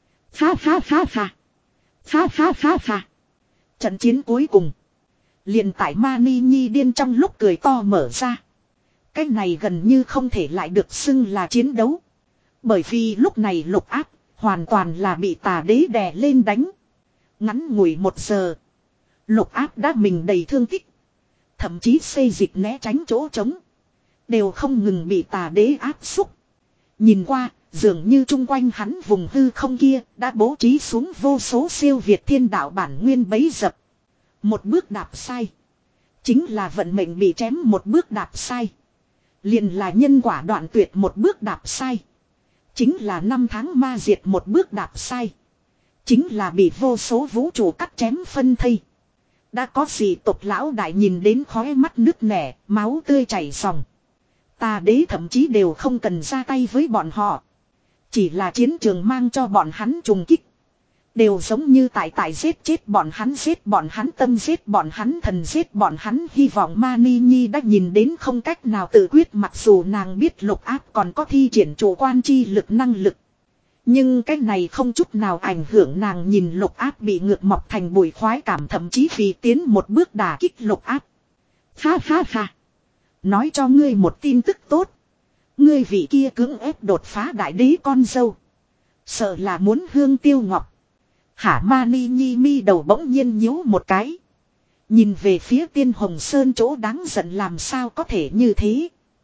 Ha ha ha ha. Ha ha ha ha. Trận chiến cuối cùng. Liền tại Mani Nhi điên trong lúc cười to mở ra. Cái này gần như không thể lại được xưng là chiến đấu. Bởi vì lúc này Lục Áp hoàn toàn là bị Tà Đế đè lên đánh. Ngắn ngủi một giờ. Lục Áp đã mình đầy thương tích. Thậm chí xây dịch né tránh chỗ trống. Đều không ngừng bị Tà Đế áp xúc. Nhìn qua, dường như chung quanh hắn vùng hư không kia đã bố trí xuống vô số siêu việt thiên đạo bản nguyên bấy dập. Một bước đạp sai. Chính là vận mệnh bị chém, một bước đạp sai. Liền là nhân quả đoạn tuyệt, một bước đạp sai. Chính là năm tháng ma diệt, một bước đạp sai. Chính là bị vô số vũ trụ cắt chém phân thây. Đã có gì tộc lão đại nhìn đến khóe mắt nứt nẻ, máu tươi chảy ròng. Tà Đế thậm chí đều không cần ra tay với bọn họ. Chỉ là chiến trường mang cho bọn hắn trùng kích. Đều giống như tại tại giết chết bọn hắn, giết bọn hắn tâm, giết bọn hắn thần, giết bọn hắn hy vọng. Mani Nhi đã nhìn đến không cách nào tự quyết, mặc dù nàng biết Lục Áp còn có thi triển chủ quan chi lực năng lực. Nhưng cái này không chút nào ảnh hưởng nàng nhìn Lục Áp bị ngược mọc thành bụi khoái cảm, thậm chí vì tiến một bước đả kích Lục Áp. Ha ha ha. Nói cho ngươi một tin tức tốt. Ngươi vị kia cưỡng ép đột phá đại đế con dâu. Sợ là muốn hương tiêu ngọc. Hả? Mani Nhi mi đầu bỗng nhiên nhíu một cái. Nhìn về phía Tiên Hồng Sơn chỗ đáng giận, làm sao có thể như thế.